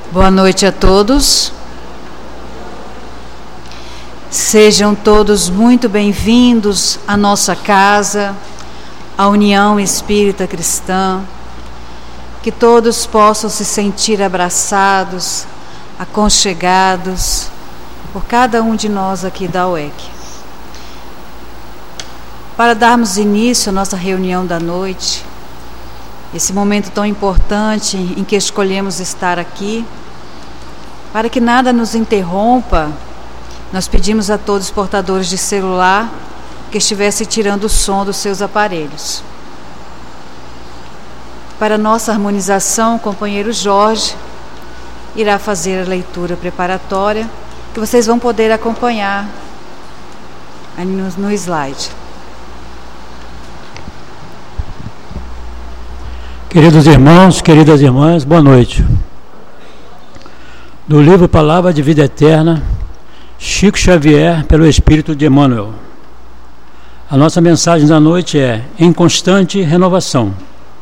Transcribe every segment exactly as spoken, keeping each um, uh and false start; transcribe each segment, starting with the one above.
Boa noite a todos. Sejam todos muito bem-vindos à nossa casa, à União Espírita Cristã. Que todos possam se sentir abraçados, aconchegados por cada um de nós aqui da U E C. Para darmos início à nossa reunião da noite, esse momento tão importante em que escolhemos estar aqui, para que nada nos interrompa, nós pedimos a todos os portadores de celular que estivessem tirando o som dos seus aparelhos. Para nossa harmonização, o companheiro Jorge irá fazer a leitura preparatória, que vocês vão poder acompanhar aí no, no slide. Queridos irmãos, queridas irmãs, boa noite. Do livro Palavra de Vida Eterna, Chico Xavier, pelo Espírito de Emmanuel. A nossa mensagem da noite é: em constante renovação.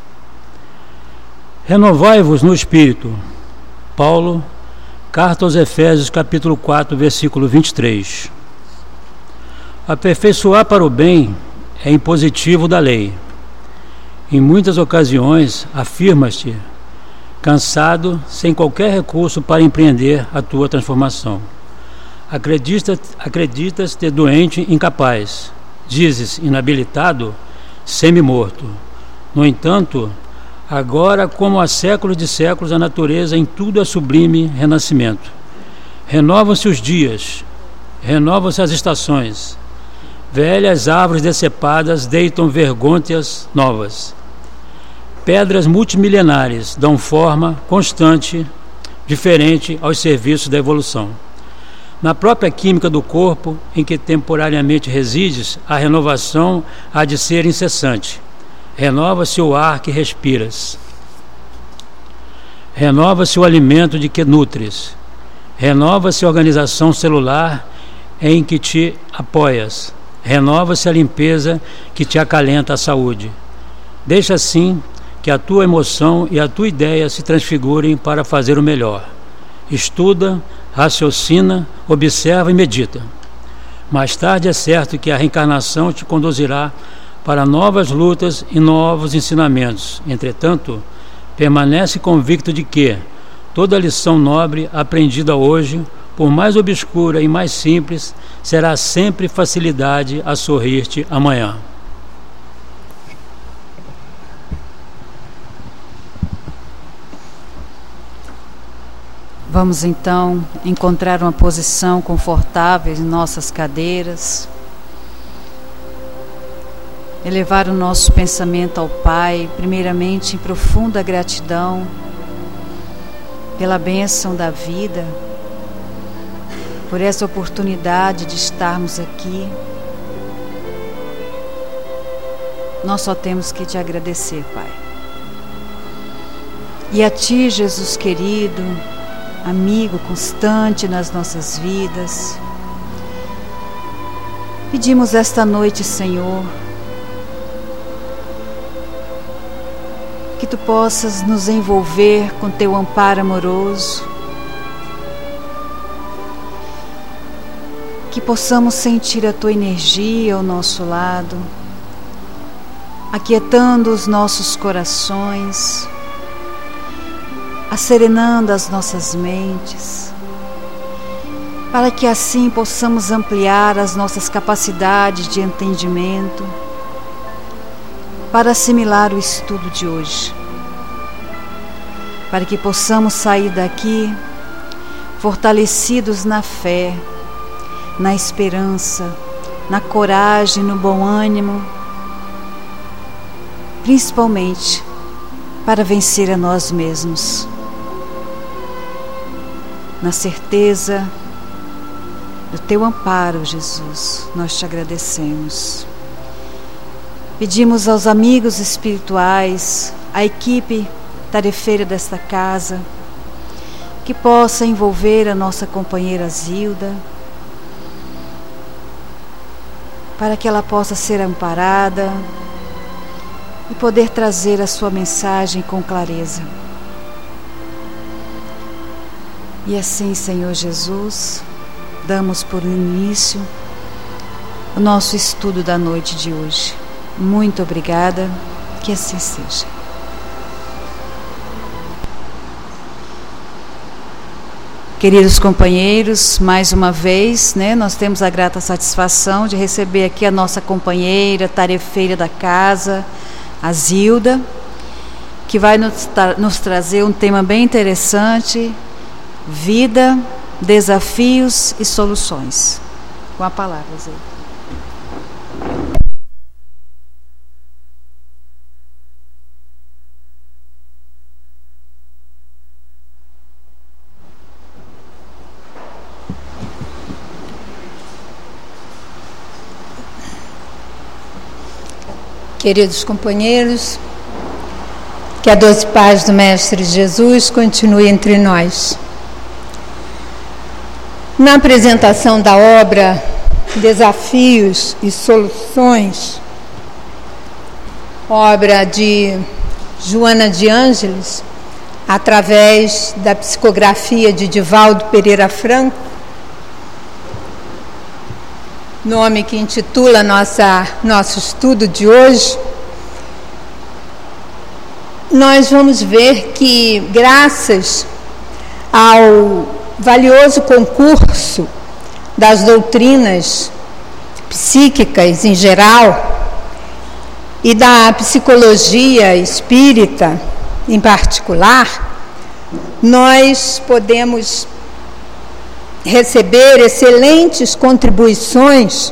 Renovai-vos no Espírito. Paulo, Carta aos Efésios, capítulo quatro, versículo vinte e três. Aperfeiçoar para o bem é impositivo da lei. Em muitas ocasiões, afirmas-te cansado, sem qualquer recurso para empreender a tua transformação. Acreditas, acreditas-te doente, incapaz. Dizes, inabilitado, semi-morto. No entanto, agora, como há séculos de séculos, a natureza em tudo é sublime renascimento. Renovam-se os dias, renovam-se as estações. Velhas árvores decepadas deitam vergônteas novas. Pedras multimilenares dão forma constante, diferente aos serviços da evolução. Na própria química do corpo, em que temporariamente resides, a renovação há de ser incessante. Renova-se o ar que respiras. Renova-se o alimento de que nutres. Renova-se a organização celular em que te apoias. Renova-se a limpeza que te acalenta a saúde. Deixa assim que a tua emoção e a tua ideia se transfigurem para fazer o melhor. Estuda, raciocina, observa e medita. Mais tarde é certo que a reencarnação te conduzirá para novas lutas e novos ensinamentos. Entretanto, permanece convicto de que toda lição nobre aprendida hoje, por mais obscura e mais simples, será sempre facilidade a sorrir-te amanhã. Vamos então encontrar uma posição confortável em nossas cadeiras, elevar o nosso pensamento ao Pai, primeiramente em profunda gratidão pela bênção da vida, por essa oportunidade de estarmos aqui. Nós só temos que te agradecer, Pai. E a Ti, Jesus querido, amigo constante nas nossas vidas, pedimos esta noite, Senhor, que Tu possas nos envolver com Teu amparo amoroso, que possamos sentir a Tua energia ao nosso lado, aquietando os nossos corações, acerenando as nossas mentes, para que assim possamos ampliar as nossas capacidades de entendimento, para assimilar o estudo de hoje, para que possamos sair daqui fortalecidos na fé, na esperança, na coragem, no bom ânimo, principalmente para vencer a nós mesmos, na certeza do Teu amparo, Jesus. Nós Te agradecemos. Pedimos aos amigos espirituais, à equipe tarefeira desta casa, que possa envolver a nossa companheira Zilda, para que ela possa ser amparada e poder trazer a sua mensagem com clareza. E assim, Senhor Jesus, damos por início o nosso estudo da noite de hoje. Muito obrigada, que assim seja. Queridos companheiros, mais uma vez, né, nós temos a grata satisfação de receber aqui a nossa companheira, tarefeira da casa, a Zilda, que vai nos, tra- nos trazer um tema bem interessante: vida, desafios e soluções. Com a palavra, Zilda. Queridos companheiros, que a doce paz do Mestre Jesus continue entre nós. Na apresentação da obra Desafios e Soluções, obra de Joana de Ângeles, através da psicografia de Divaldo Pereira Franco, nome que intitula nossa, nosso estudo de hoje, nós vamos ver que, graças ao valioso concurso das doutrinas psíquicas em geral e da psicologia espírita em particular, nós podemos receber excelentes contribuições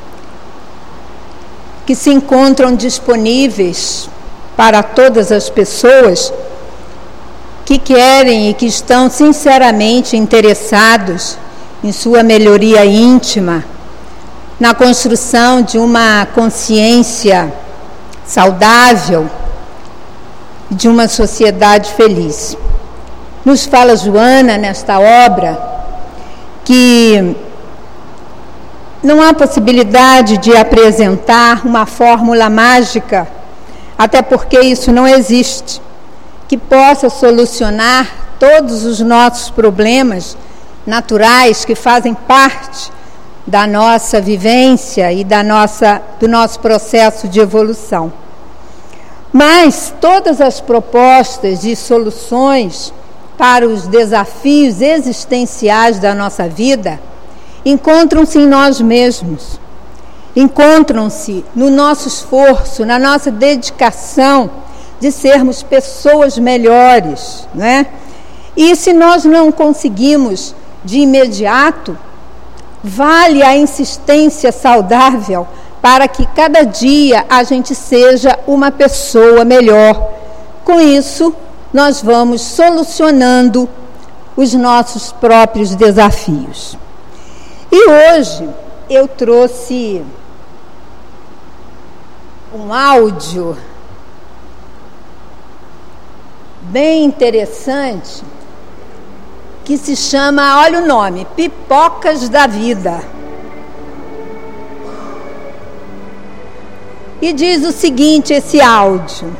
que se encontram disponíveis para todas as pessoas que querem e que estão sinceramente interessados em sua melhoria íntima, na construção de uma consciência saudável, de uma sociedade feliz. Nos fala Joana, nesta obra, que não há possibilidade de apresentar uma fórmula mágica, até porque isso não existe, que possa solucionar todos os nossos problemas naturais que fazem parte da nossa vivência e da nossa, do nosso processo de evolução. Mas todas as propostas de soluções para os desafios existenciais da nossa vida encontram-se em nós mesmos, encontram-se no nosso esforço, na nossa dedicação de sermos pessoas melhores, né? E se nós não conseguimos de imediato, vale a insistência saudável para que cada dia a gente seja uma pessoa melhor. Com isso, nós vamos solucionando os nossos próprios desafios. E hoje eu trouxe um áudio bem interessante que se chama, olha o nome, Pipocas da Vida. E diz o seguinte, esse áudio: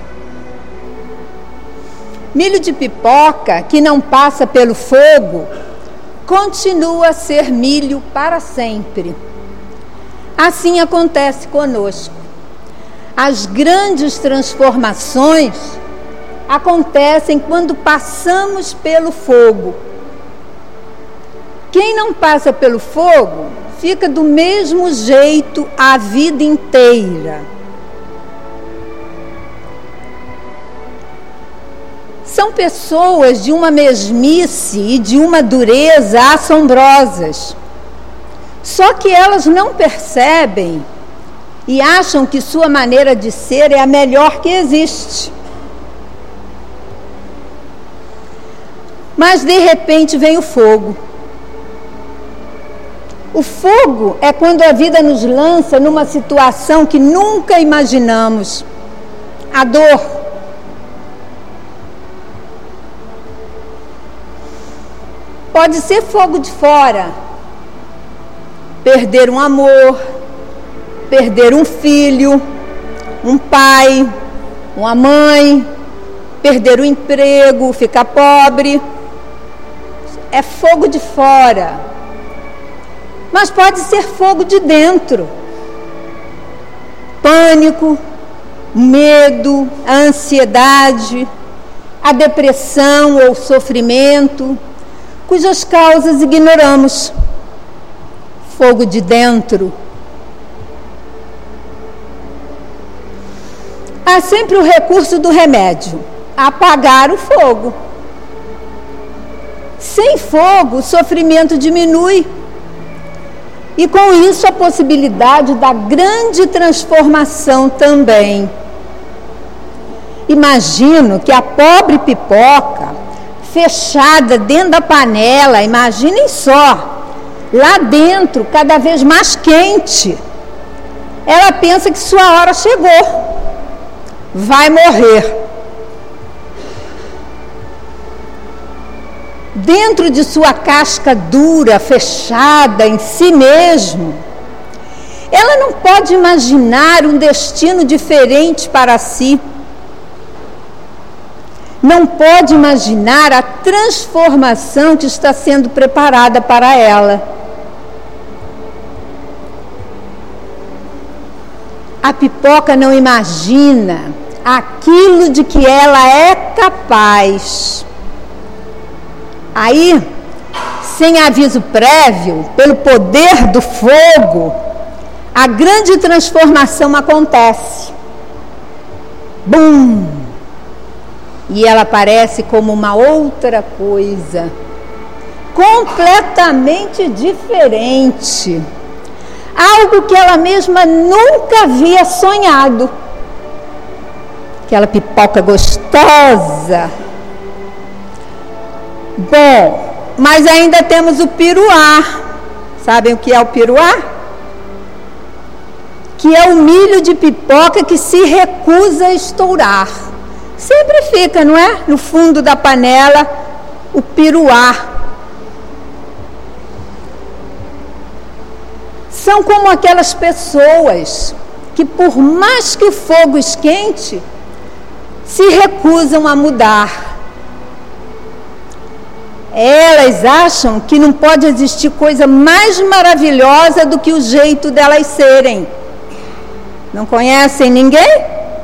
milho de pipoca que não passa pelo fogo continua a ser milho para sempre. Assim acontece conosco. As grandes transformações acontecem quando passamos pelo fogo. Quem não passa pelo fogo fica do mesmo jeito a vida inteira. São pessoas de uma mesmice e de uma dureza assombrosas. Só que elas não percebem e acham que sua maneira de ser é a melhor que existe. Mas de repente vem o fogo. O fogo é quando a vida nos lança numa situação que nunca imaginamos. A dor. Pode ser fogo de fora. Perder um amor, perder um filho, um pai, uma mãe, perder o emprego, ficar pobre. é fogo de fora, mas pode ser fogo de dentro. Pânico, medo, a ansiedade, a depressão ou sofrimento, cujas causas ignoramos. Fogo de dentro. Há sempre o recurso do remédio, apagar o fogo. Sem fogo, o sofrimento diminui. E com isso a possibilidade da grande transformação também. Imagino que a pobre pipoca, fechada dentro da panela, imaginem só, lá dentro, cada vez mais quente, ela pensa que sua hora chegou, vai morrer. Dentro de sua casca dura, fechada em si mesmo, ela não pode imaginar um destino diferente para si. Não pode imaginar a transformação que está sendo preparada para ela. A pipoca não imagina aquilo de que ela é capaz. Aí, sem aviso prévio, pelo poder do fogo, a grande transformação acontece. Bum! E ela aparece como uma outra coisa, completamente diferente. Algo que ela mesma nunca havia sonhado. Aquela pipoca gostosa. Bom, mas ainda temos o piruá. Sabem o que é o piruá? Que é o milho de pipoca que se recusa a estourar. Sempre fica, não é? No fundo da panela, o piruá. São como aquelas pessoas que, por mais que o fogo esquente, se recusam a mudar. Elas acham que não pode existir coisa mais maravilhosa do que o jeito delas serem. Não conhecem ninguém?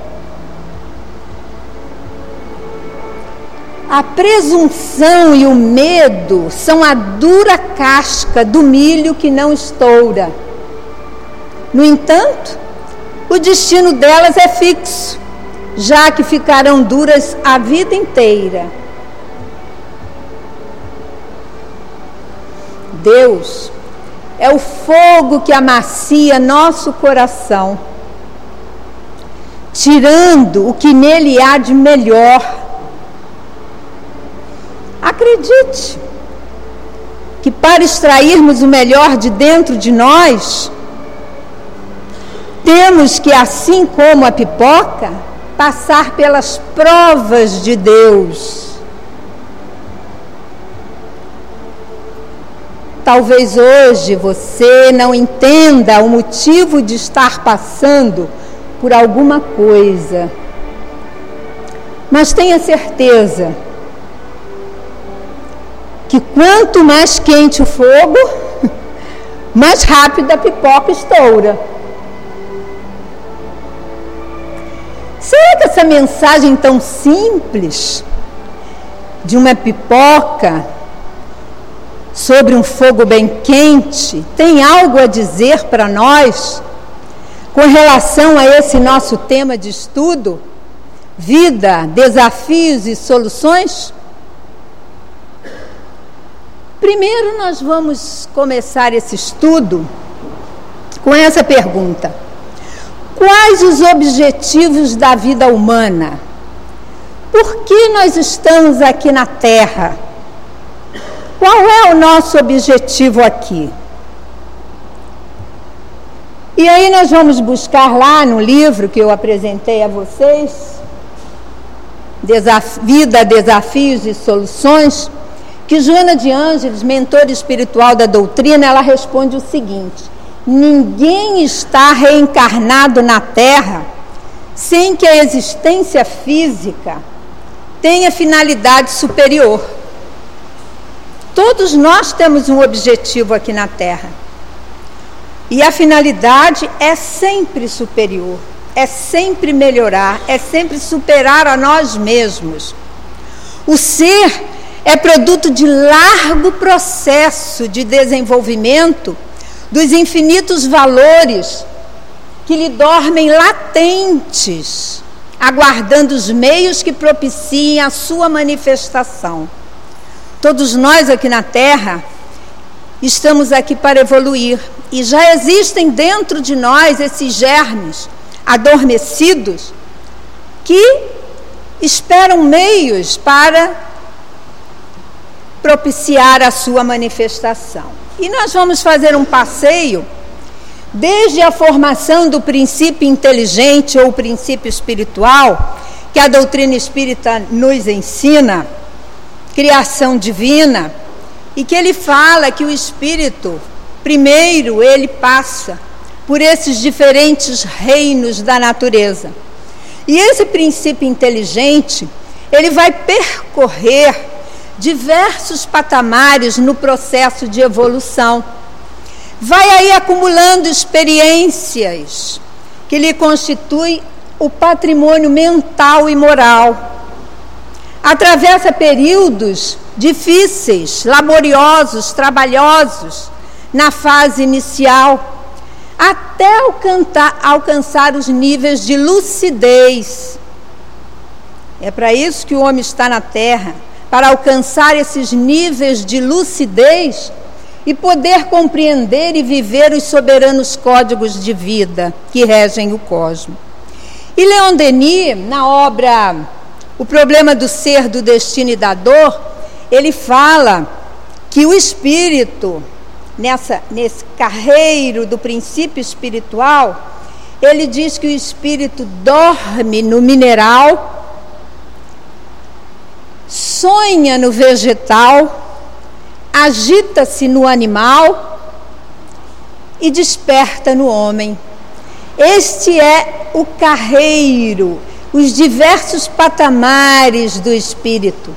A presunção e o medo são a dura casca do milho que não estoura. No entanto, o destino delas é fixo, já que ficarão duras a vida inteira. Deus é o fogo que amacia nosso coração, tirando o que nele há de melhor. Acredite que para extrairmos o melhor de dentro de nós, temos que, assim como a pipoca, passar pelas provas de Deus. Talvez hoje você não entenda o motivo de estar passando por alguma coisa, mas tenha certeza que quanto mais quente o fogo, mais rápido a pipoca estoura. Será que essa mensagem tão simples de uma pipoca sobre um fogo bem quente tem algo a dizer para nós com relação a esse nosso tema de estudo? Vida, desafios e soluções? Primeiro nós vamos começar esse estudo com essa pergunta: quais os objetivos da vida humana? Por que nós estamos aqui na Terra? Qual é o nosso objetivo aqui? E aí nós vamos buscar lá no livro que eu apresentei a vocês, Desaf- Vida, Desafios e Soluções, que Joana de Ângeles, mentora espiritual da doutrina, ela responde o seguinte: ninguém está reencarnado na Terra sem que a existência física tenha finalidade superior. Todos nós temos um objetivo aqui na Terra. E a finalidade é sempre superior, é sempre melhorar, é sempre superar a nós mesmos. O ser é produto de largo processo de desenvolvimento dos infinitos valores que lhe dormem latentes, aguardando os meios que propiciem a sua manifestação. Todos nós aqui na Terra estamos aqui para evoluir, e já existem dentro de nós esses germes adormecidos que esperam meios para propiciar a sua manifestação. E nós vamos fazer um passeio desde a formação do princípio inteligente ou princípio espiritual, que a doutrina espírita nos ensina, criação divina, e que ele fala que o espírito, primeiro, ele passa por esses diferentes reinos da natureza. E esse princípio inteligente, ele vai percorrer diversos patamares no processo de evolução. Vai aí acumulando experiências que lhe constituem o patrimônio mental e moral. Atravessa períodos difíceis, laboriosos, trabalhosos, na fase inicial, até alcançar, alcançar os níveis de lucidez. É para isso que o homem está na Terra, para alcançar esses níveis de lucidez e poder compreender e viver os soberanos códigos de vida que regem o cosmos. E Leon Denis, na obra O Problema do Ser, do Destino e da Dor, ele fala que o espírito, nessa, nesse carreiro do princípio espiritual, ele diz que o espírito dorme no mineral, sonha no vegetal, agita-se no animal e desperta no homem. Este é o carreiro, os diversos patamares do espírito.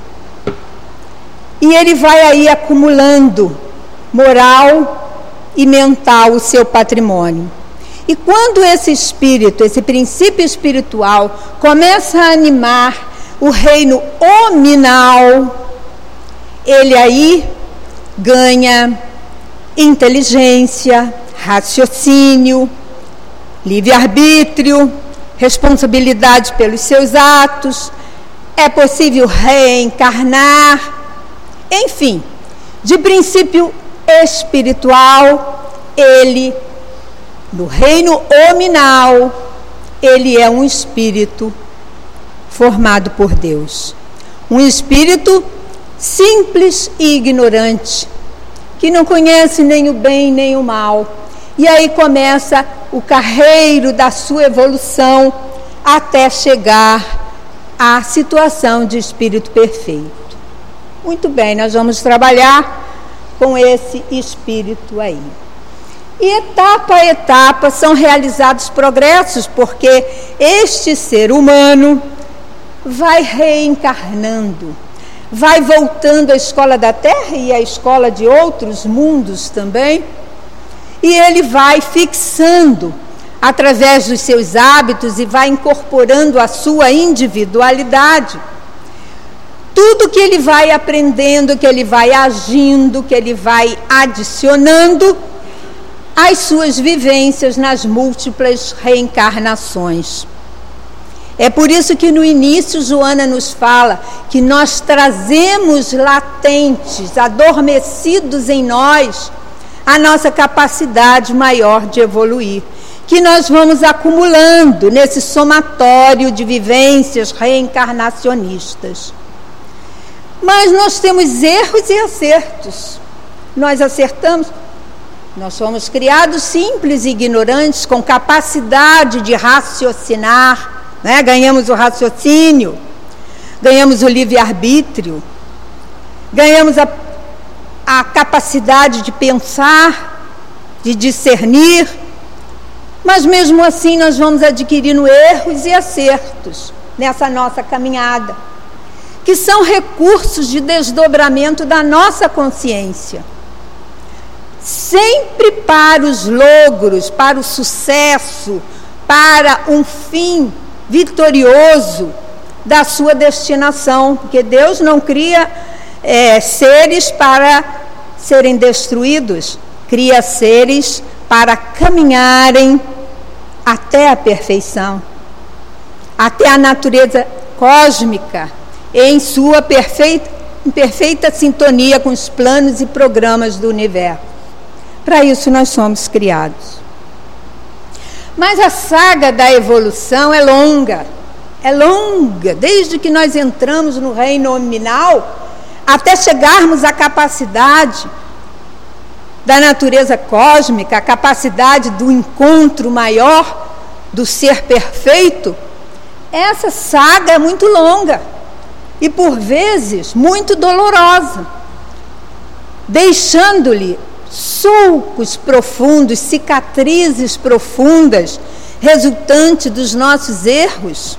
E ele vai aí acumulando moral e mental o seu patrimônio. E quando esse espírito, esse princípio espiritual, começa a animar o reino hominal, ele aí ganha inteligência, raciocínio, livre-arbítrio, responsabilidade pelos seus atos, é possível reencarnar, enfim, de princípio espiritual, ele, no reino hominal, ele é um espírito formado por Deus. Um espírito simples e ignorante, que não conhece nem o bem nem o mal. E aí começa o carreiro da sua evolução até chegar à situação de espírito perfeito. Muito bem, nós vamos trabalhar com esse espírito aí. E etapa a etapa são realizados progressos, porque este ser humano vai reencarnando, vai voltando à escola da Terra e à escola de outros mundos também, e ele vai fixando através dos seus hábitos e vai incorporando a sua individualidade. Tudo que ele vai aprendendo, que ele vai agindo, que ele vai adicionando às suas vivências nas múltiplas reencarnações. É por isso que no início Joana nos fala que nós trazemos latentes, adormecidos em nós, a nossa capacidade maior de evoluir, que nós vamos acumulando nesse somatório de vivências reencarnacionistas. Mas nós temos erros e acertos. Nós acertamos. Nós somos criados simples e ignorantes, com capacidade de raciocinar, né? Ganhamos o raciocínio, ganhamos o livre-arbítrio, ganhamos a, a capacidade de pensar, de discernir, mas mesmo assim nós vamos adquirindo erros e acertos nessa nossa caminhada. que são recursos de desdobramento da nossa consciência. Sempre para os logros, para o sucesso, para um fim vitorioso da sua destinação, porque Deus não cria é, seres para serem destruídos, cria seres para caminharem até a perfeição, até a natureza cósmica, em sua perfeita, em perfeita sintonia com os planos e programas do universo. Para isso nós somos criados. Mas a saga da evolução é longa, é longa, desde que nós entramos no reino nominal, até chegarmos à capacidade da natureza cósmica, a capacidade do encontro maior do ser perfeito. Essa saga é muito longa e, por vezes, muito dolorosa, deixando-lhe sulcos profundos, cicatrizes profundas, resultante dos nossos erros,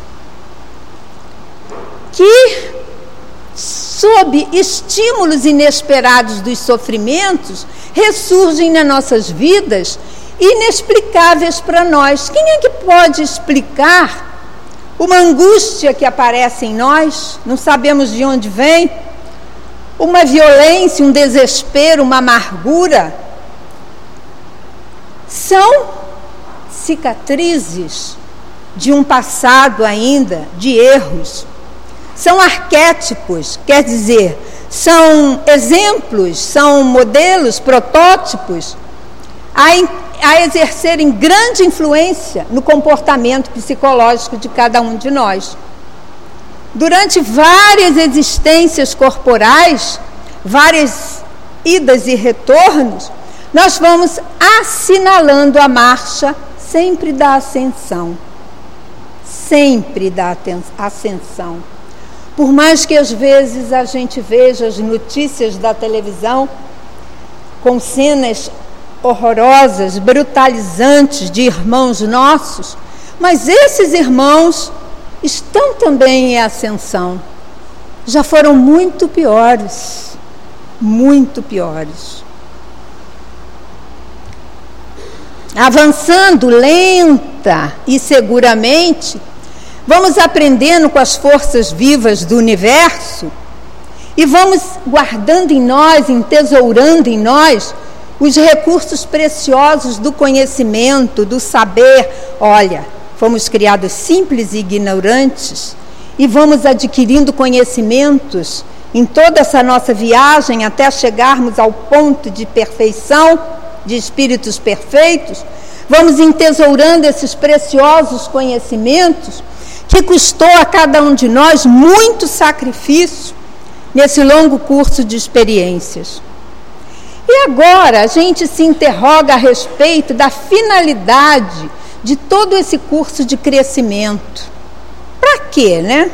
que, sob estímulos inesperados dos sofrimentos, ressurgem nas nossas vidas, inexplicáveis para nós. Quem é que pode explicar uma angústia que aparece em nós? Não sabemos de onde vem. Uma violência, um desespero, uma amargura. São cicatrizes de um passado ainda de erros. São arquétipos, quer dizer, são exemplos, são modelos, protótipos a, a exercerem grande influência no comportamento psicológico de cada um de nós. Durante várias existências corporais, várias idas e retornos, nós vamos assinalando a marcha sempre da ascensão. Sempre da ascensão. Por mais que às vezes a gente veja as notícias da televisão com cenas horrorosas, brutalizantes de irmãos nossos, mas esses irmãos estão também em ascensão. Já foram muito piores, muito piores. Avançando lenta e seguramente, vamos aprendendo com as forças vivas do universo e vamos guardando em nós, entesourando em nós os recursos preciosos do conhecimento, do saber. Olha, fomos criados simples e ignorantes e vamos adquirindo conhecimentos em toda essa nossa viagem até chegarmos ao ponto de perfeição, de espíritos perfeitos. Vamos entesourando esses preciosos conhecimentos que custou a cada um de nós muito sacrifício nesse longo curso de experiências. E agora a gente se interroga a respeito da finalidade de todo esse curso de crescimento. Para quê, né?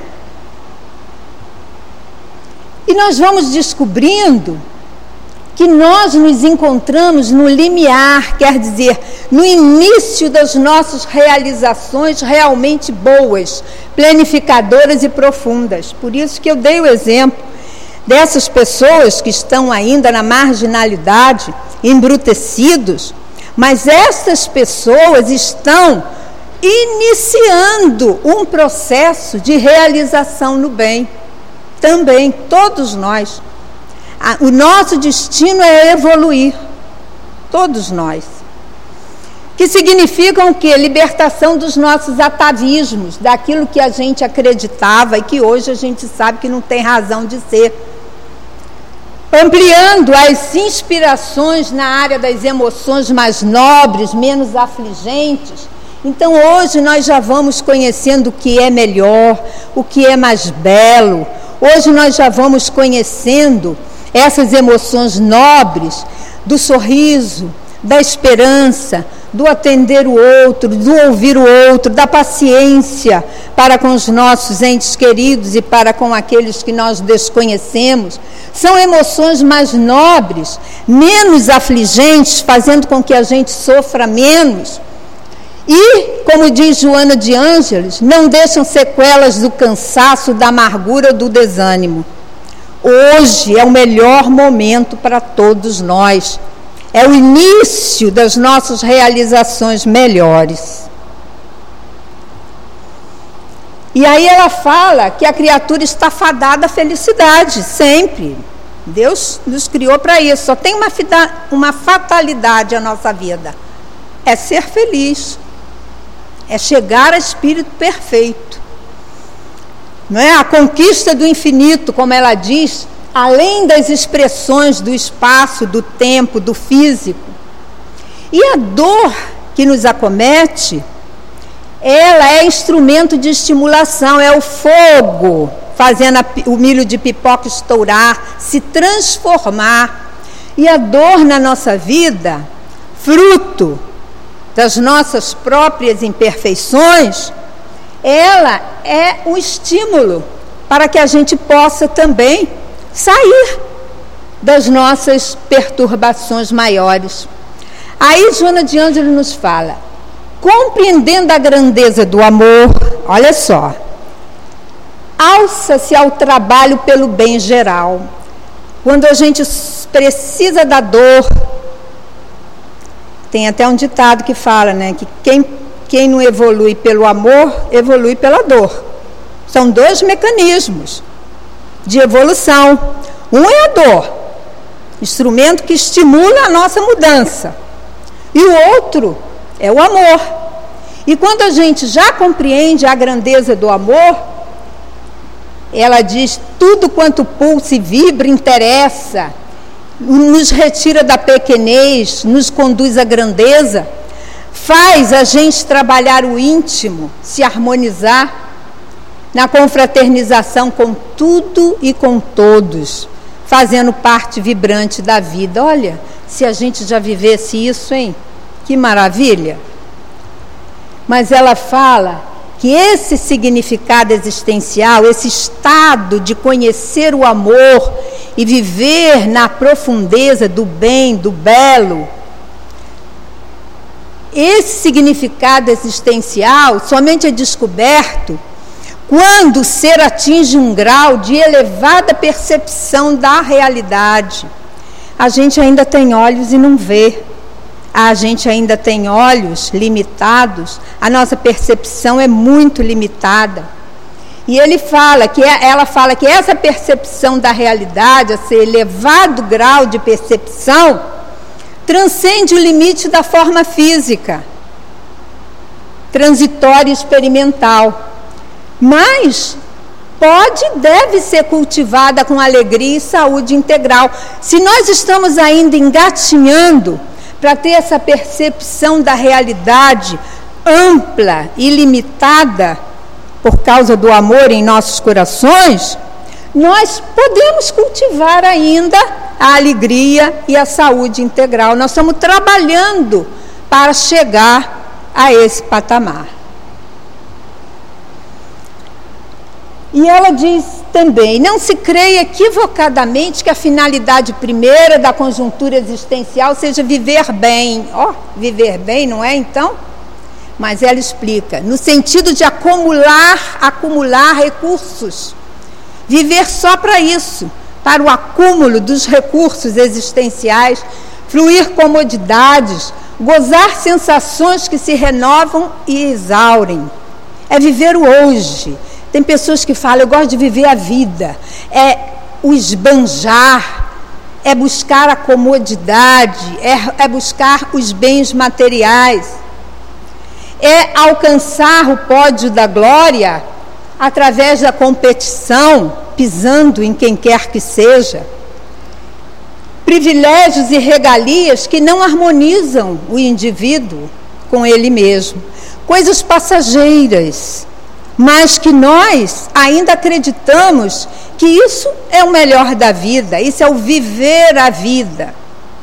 E nós vamos descobrindo que nós nos encontramos no limiar, quer dizer, no início das nossas realizações realmente boas, planificadoras e profundas. Por isso que eu dei o exemplo dessas pessoas que estão ainda na marginalidade, embrutecidos, mas essas pessoas estão iniciando um processo de realização no bem. Também, todos nós. O nosso destino é evoluir, todos nós. Que significam o quê? Libertação dos nossos atavismos, daquilo que a gente acreditava e que hoje a gente sabe que não tem razão de ser. Ampliando as inspirações na área das emoções mais nobres, menos afligentes. Então hoje nós já vamos conhecendo o que é melhor, o que é mais belo. Hoje nós já vamos conhecendo essas emoções nobres do sorriso, da esperança, do atender o outro, do ouvir o outro, da paciência para com os nossos entes queridos e para com aqueles que nós desconhecemos. São emoções mais nobres, menos afligentes, fazendo com que a gente sofra menos. E como diz Joana de Ângeles, não deixam sequelas do cansaço, da amargura, do desânimo. Hoje é o melhor momento para todos nós. É o início das nossas realizações melhores. E aí ela fala que a criatura está fadada à felicidade, sempre. Deus nos criou para isso. Só tem uma, uma fatalidade a nossa vida. É ser feliz. É chegar a espírito perfeito. Não é? A conquista do infinito, como ela diz, além das expressões do espaço, do tempo, do físico. E a dor que nos acomete, ela é instrumento de estimulação, é o fogo fazendo a, o milho de pipoca estourar, se transformar. E a dor na nossa vida, fruto das nossas próprias imperfeições, ela é um estímulo para que a gente possa também sair das nossas perturbações maiores. Aí Joana de Ângeles nos fala, compreendendo a grandeza do amor, olha só, alça-se ao trabalho pelo bem geral. Quando a gente precisa da dor, tem até um ditado que fala, né, que quem, quem não evolui pelo amor, evolui pela dor. São dois mecanismos de evolução. Um é a dor, instrumento que estimula a nossa mudança. E o outro é o amor. E quando a gente já compreende a grandeza do amor, ela diz, tudo quanto pulsa e vibra interessa, nos retira da pequenez, nos conduz à grandeza, faz a gente trabalhar o íntimo, se harmonizar na confraternização com tudo e com todos, fazendo parte vibrante da vida. Olha, se a gente já vivesse isso, hein? Que maravilha! Mas ela fala que esse significado existencial, esse estado de conhecer o amor e viver na profundeza do bem, do belo, esse significado existencial somente é descoberto quando o ser atinge um grau de elevada percepção da realidade. A gente ainda tem olhos e não vê. A gente ainda tem olhos limitados, a nossa percepção é muito limitada. E ele fala que ela fala que essa percepção da realidade, esse elevado grau de percepção, transcende o limite da forma física, transitória e experimental. Mas pode e deve ser cultivada com alegria e saúde integral. Se nós estamos ainda engatinhando para ter essa percepção da realidade ampla e limitada por causa do amor em nossos corações, nós podemos cultivar ainda a alegria e a saúde integral. Nós estamos trabalhando para chegar a esse patamar. E ela diz também, não se creia equivocadamente que a finalidade primeira da conjuntura existencial seja viver bem. Ó, oh, viver bem, não é então? Mas ela explica, no sentido de acumular, acumular recursos. Viver só para isso, para o acúmulo dos recursos existenciais, fluir comodidades, gozar sensações que se renovam e exaurem. É viver o hoje. Tem pessoas que falam, eu gosto de viver a vida, é o esbanjar, é buscar a comodidade, é, é buscar os bens materiais, é alcançar o pódio da glória através da competição, pisando em quem quer que seja. Privilégios e regalias que não harmonizam o indivíduo com ele mesmo. Coisas passageiras, mas que nós ainda acreditamos que isso é o melhor da vida, isso é o viver a vida.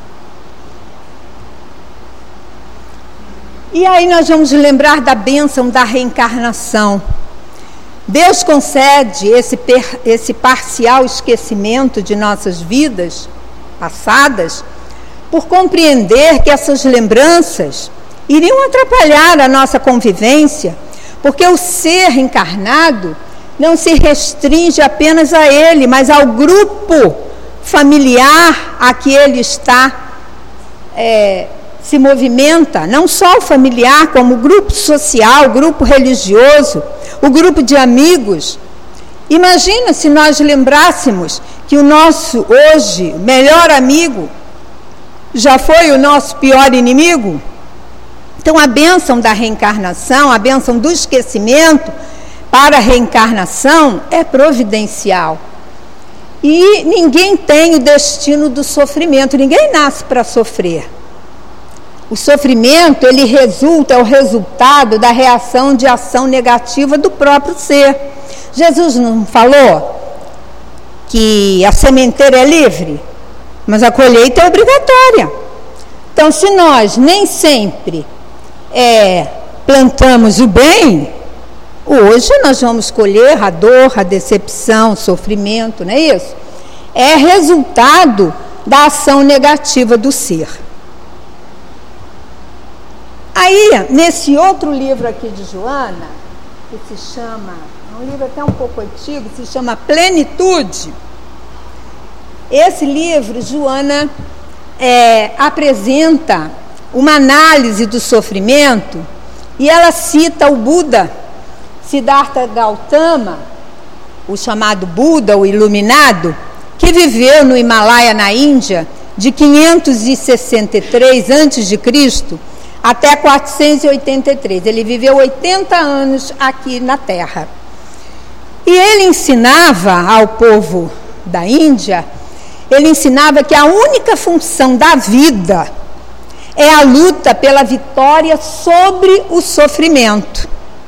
E aí nós vamos lembrar da bênção da reencarnação. Deus concede esse, per, esse parcial esquecimento de nossas vidas passadas por compreender que essas lembranças iriam atrapalhar a nossa convivência, porque o ser encarnado não se restringe apenas a ele, mas ao grupo familiar a que ele está, é, se movimenta, não só o familiar, como o grupo social, o grupo religioso, o grupo de amigos. Imagina se nós lembrássemos que o nosso, hoje, melhor amigo já foi o nosso pior inimigo. Então, a bênção da reencarnação, a bênção do esquecimento para a reencarnação é providencial. E ninguém tem o destino do sofrimento, ninguém nasce para sofrer. O sofrimento, ele resulta, é o resultado da reação de ação negativa do próprio ser. Jesus não falou que a sementeira é livre, mas a colheita é obrigatória. Então, se nós nem sempre é, plantamos o bem, hoje nós vamos colher a dor, a decepção, o sofrimento, não é isso? É resultado da ação negativa do ser. Aí, nesse outro livro aqui de Joana, que se chama, é um livro até um pouco antigo, se chama Plenitude. Esse livro, Joana é, apresenta uma análise do sofrimento e ela cita o Buda, Siddhartha Gautama, o chamado Buda, o iluminado, que viveu no Himalaia, na Índia, de quinhentos e sessenta e três antes de Cristo até quatrocentos e oitenta e três. Ele viveu oitenta anos aqui na Terra. E ele ensinava ao povo da Índia, ele ensinava que a única função da vida é a luta pela vitória sobre o sofrimento.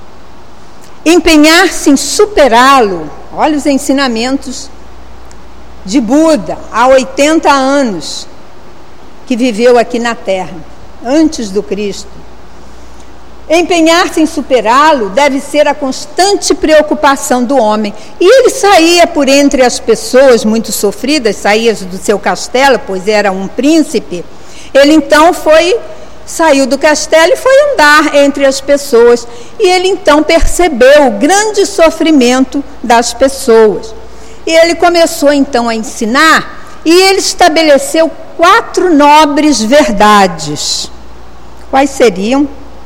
Empenhar-se em superá-lo. Olha os ensinamentos de Buda, há oitenta anos, que viveu aqui na Terra, antes do Cristo. Empenhar-se em superá-lo deve ser a constante preocupação do homem. E ele saía por entre as pessoas muito sofridas, saía do seu castelo, pois era um príncipe. Ele então foi, saiu do castelo e foi andar entre as pessoas. E ele então percebeu o grande sofrimento das pessoas. E ele começou então a ensinar, e ele estabeleceu quatro nobres verdades. Quais seriam?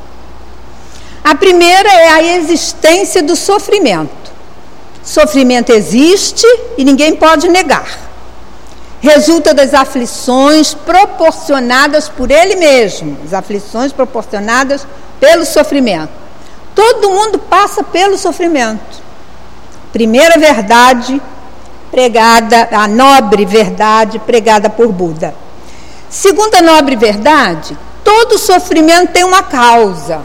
A primeira é a existência do sofrimento. Sofrimento existe e ninguém pode negar. Resulta das aflições proporcionadas por ele mesmo, as aflições proporcionadas pelo sofrimento. Todo mundo passa pelo sofrimento. Primeira verdade pregada, a nobre verdade pregada por Buda. Segunda nobre verdade, todo sofrimento tem uma causa.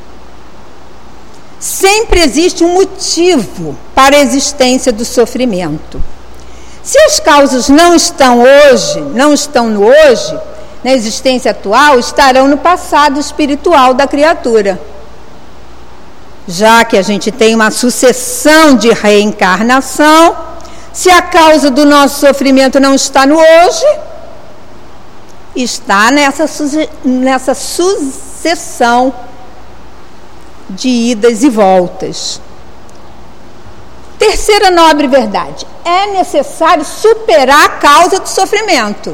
Sempre existe um motivo para a existência do sofrimento. Se as causas não estão hoje, não estão no hoje, na existência atual, estarão no passado espiritual da criatura. Já que a gente tem uma sucessão de reencarnação, se a causa do nosso sofrimento não está no hoje, está nessa, nessa sucessão de idas e voltas. Terceira nobre verdade, é necessário superar a causa do sofrimento.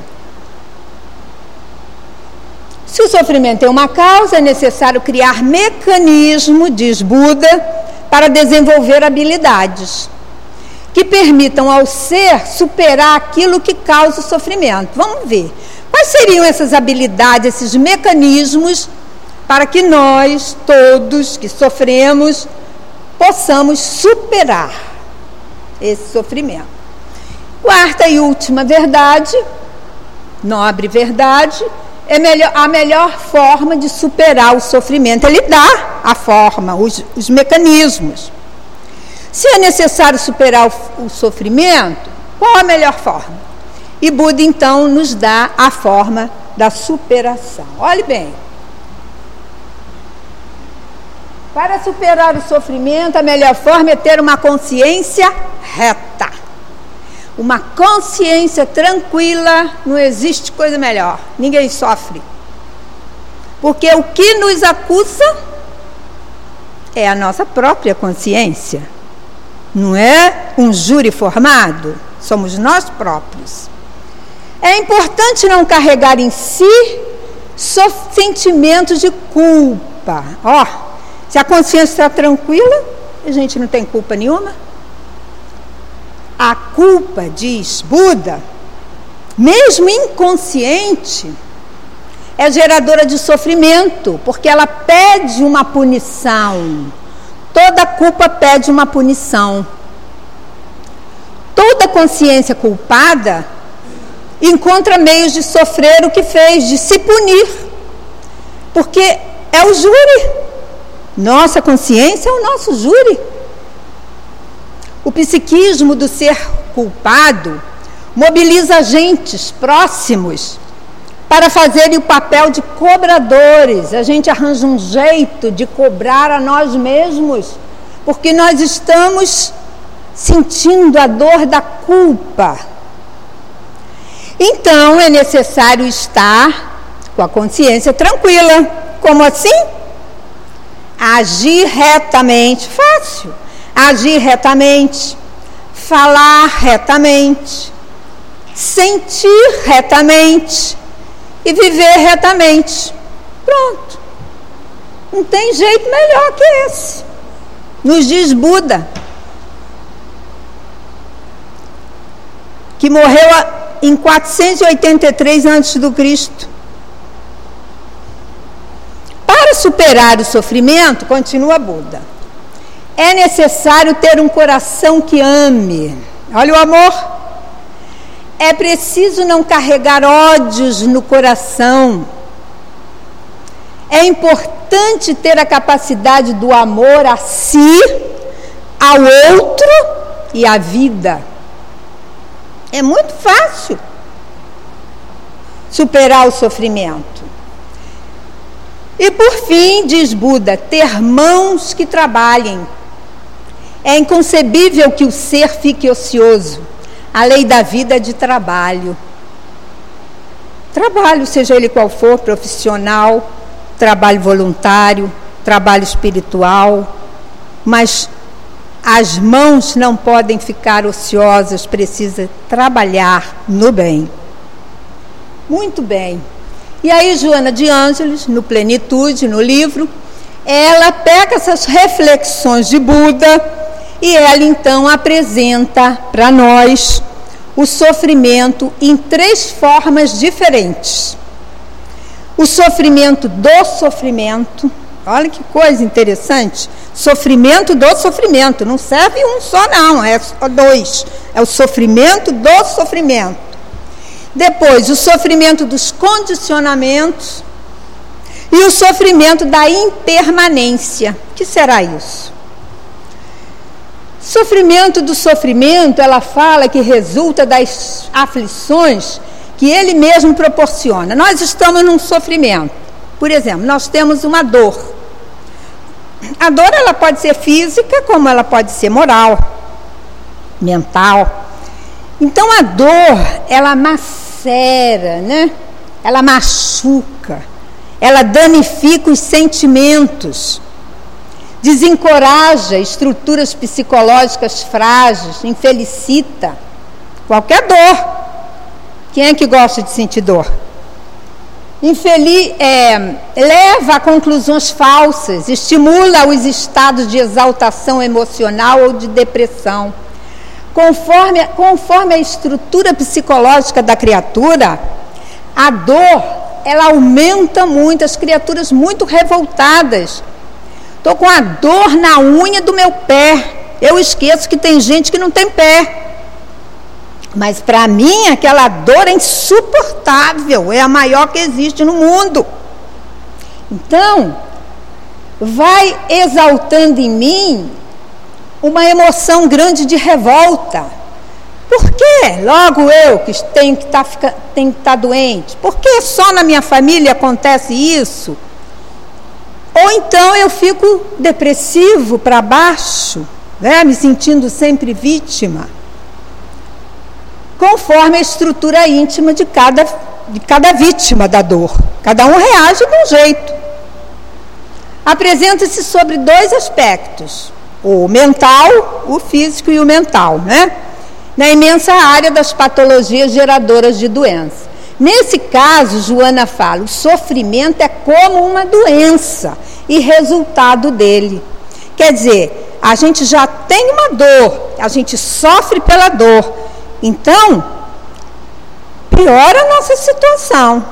Se o sofrimento tem uma causa, é necessário criar mecanismo, diz Buda, para desenvolver habilidades que permitam ao ser superar aquilo que causa o sofrimento. Vamos ver. Quais seriam essas habilidades, esses mecanismos, para que nós, todos que sofremos, possamos superar esse sofrimento? Quarta e última verdade, nobre verdade, é melhor, a melhor forma de superar o sofrimento. Ele dá a forma, os, os mecanismos. Se é necessário superar o, o sofrimento, qual a melhor forma? E Buda, então, nos dá a forma da superação. Olhe bem. Para superar o sofrimento, a melhor forma é ter uma consciência reta. Uma consciência tranquila, não existe coisa melhor. Ninguém sofre. Porque o que nos acusa é a nossa própria consciência. Não é um júri formado, somos nós próprios. É importante não carregar em si só sentimentos de culpa. Ó, oh, se a consciência está tranquila, a gente não tem culpa nenhuma. A culpa, diz Buda, mesmo inconsciente, é geradora de sofrimento, porque ela pede uma punição. Toda culpa pede uma punição. Toda consciência culpada encontra meios de sofrer o que fez, de se punir, porque é o júri. Nossa consciência é o nosso júri. O psiquismo do ser culpado mobiliza agentes próximos para fazerem o papel de cobradores. A gente arranja um jeito de cobrar a nós mesmos, porque nós estamos sentindo a dor da culpa. Então, é necessário estar com a consciência tranquila. Como assim? Agir retamente. Fácil. Agir retamente, falar retamente, sentir retamente e viver retamente. Pronto. Não tem jeito melhor que esse. Nos diz Buda, que morreu em quatrocentos e oitenta e três antes de Cristo. Para superar o sofrimento, continua Buda, é necessário ter um coração que ame. Olha o amor. É preciso não carregar ódios no coração. É importante ter a capacidade do amor a si, ao outro e à vida. É muito fácil superar o sofrimento. E por fim, diz Buda, ter mãos que trabalhem. É inconcebível que o ser fique ocioso. A lei da vida é de trabalho. Trabalho, seja ele qual for, profissional, trabalho voluntário, trabalho espiritual, mas as mãos não podem ficar ociosas, precisa trabalhar no bem. Muito bem. E aí Joana de Ângeles, no Plenitude, no livro, ela pega essas reflexões de Buda e ela então apresenta para nós o sofrimento em três formas diferentes. O sofrimento do sofrimento, olha que coisa interessante, sofrimento do sofrimento, não serve um só não, é só dois, é o sofrimento do sofrimento. Depois, o sofrimento dos condicionamentos e o sofrimento da impermanência. O que será isso? Sofrimento do sofrimento, ela fala que resulta das aflições que ele mesmo proporciona. Nós estamos num sofrimento. Por exemplo, nós temos uma dor. A dor, ela pode ser física, como ela pode ser moral, mental. Então, a dor, ela macera, né? Ela machuca, ela danifica os sentimentos, desencoraja estruturas psicológicas frágeis, infelicita qualquer dor. Quem é que gosta de sentir dor? Infeliz, é, leva a conclusões falsas, estimula os estados de exaltação emocional ou de depressão. Conforme, conforme a estrutura psicológica da criatura, a dor, ela aumenta muito, as criaturas muito revoltadas. Estou com a dor na unha do meu pé. Eu esqueço que tem gente que não tem pé. Mas para mim aquela dor é insuportável, é a maior que existe no mundo. Então, vai exaltando em mim uma emoção grande de revolta. Por que logo eu que tenho que estar tá, tá doente? Por que só na minha família acontece isso? Ou então eu fico depressivo para baixo, né, me sentindo sempre vítima. Conforme a estrutura íntima de cada, de cada vítima da dor. Cada um reage de um jeito. apresenta-se sobre dois aspectos, o mental, o físico e o mental, né? Na imensa área das patologias geradoras de doença. Nesse caso, Joana fala, o sofrimento é como uma doença e resultado dele. Quer dizer, a gente já tem uma dor, a gente sofre pela dor, então piora a nossa situação.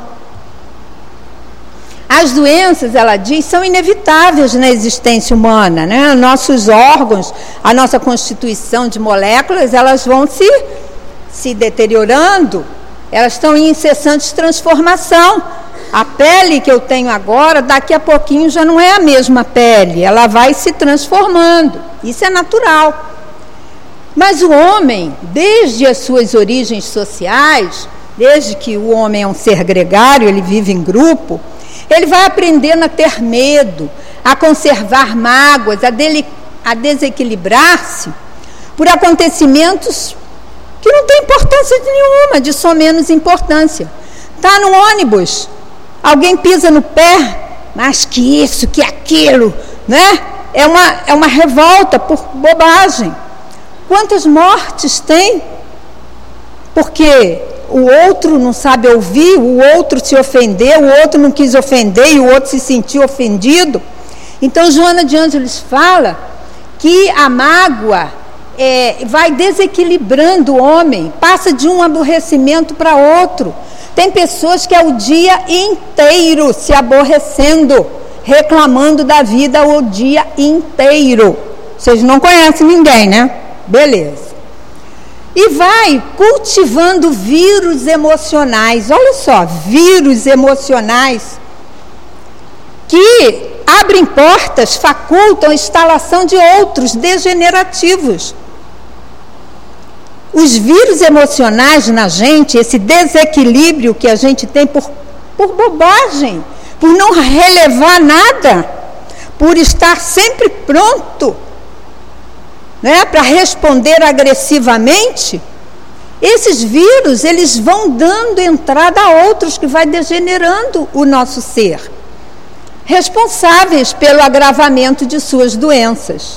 As doenças, ela diz, são inevitáveis na existência humana, né? Nossos órgãos, a nossa constituição de moléculas, elas vão se, se deteriorando, elas estão em incessante transformação. A pele que eu tenho agora, daqui a pouquinho já não é a mesma pele, ela vai se transformando, isso é natural. Mas o homem, desde as suas origens sociais, desde que o homem é um ser gregário, ele vive em grupo, ele vai aprendendo a ter medo, a conservar mágoas, a, dele, a desequilibrar-se por acontecimentos que não têm importância nenhuma, de só menos importância. Está no ônibus, alguém pisa no pé, mas que isso, que aquilo, né? É uma, é uma revolta por bobagem. Quantas mortes tem? Porque o outro não sabe ouvir, o outro se ofendeu, o outro não quis ofender e o outro se sentiu ofendido. Então, Joana de Ângeles fala que a mágoa é, vai desequilibrando o homem, passa de um aborrecimento para outro. Tem pessoas que é o dia inteiro se aborrecendo, reclamando da vida o dia inteiro. Vocês não conhecem ninguém, né? Beleza. E vai cultivando vírus emocionais, olha só, vírus emocionais, que abrem portas, facultam a instalação de outros degenerativos. Os vírus emocionais na gente, esse desequilíbrio que a gente tem por, por bobagem, por não relevar nada, por estar sempre pronto, né, para responder agressivamente, esses vírus, eles vão dando entrada a outros que vai degenerando o nosso ser, responsáveis pelo agravamento de suas doenças.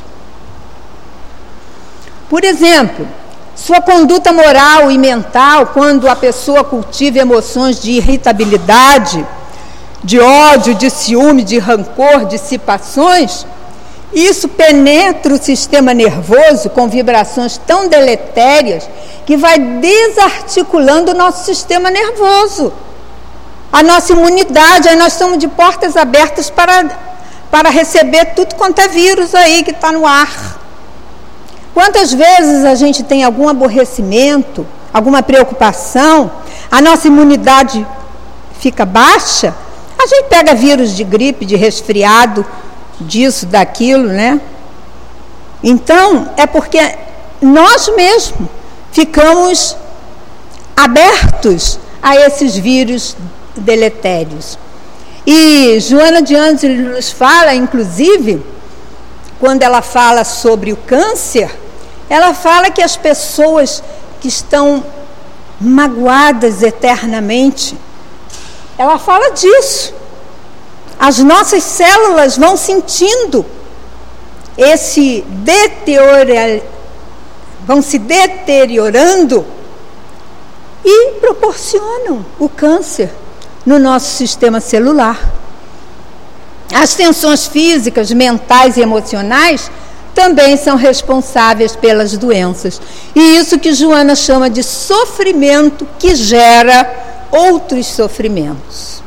Por exemplo, sua conduta moral e mental, quando a pessoa cultiva emoções de irritabilidade, de ódio, de ciúme, de rancor, dissipações, isso penetra o sistema nervoso com vibrações tão deletérias que vai desarticulando o nosso sistema nervoso, a nossa imunidade. Aí nós estamos de portas abertas para, para receber tudo quanto é vírus aí que está no ar. Quantas vezes a gente tem algum aborrecimento, alguma preocupação, a nossa imunidade fica baixa, a gente pega vírus de gripe, de resfriado, disso, daquilo, né? Então, é porque nós mesmos ficamos abertos a esses vírus deletérios. E Joana de Ângeles nos fala, inclusive, quando ela fala sobre o câncer, ela fala que as pessoas que estão magoadas eternamente, ela fala disso. As nossas células vão sentindo esse deterioro, vão se deteriorando e proporcionam o câncer no nosso sistema celular. As tensões físicas, mentais e emocionais também são responsáveis pelas doenças. E isso que Joana chama de sofrimento que gera outros sofrimentos.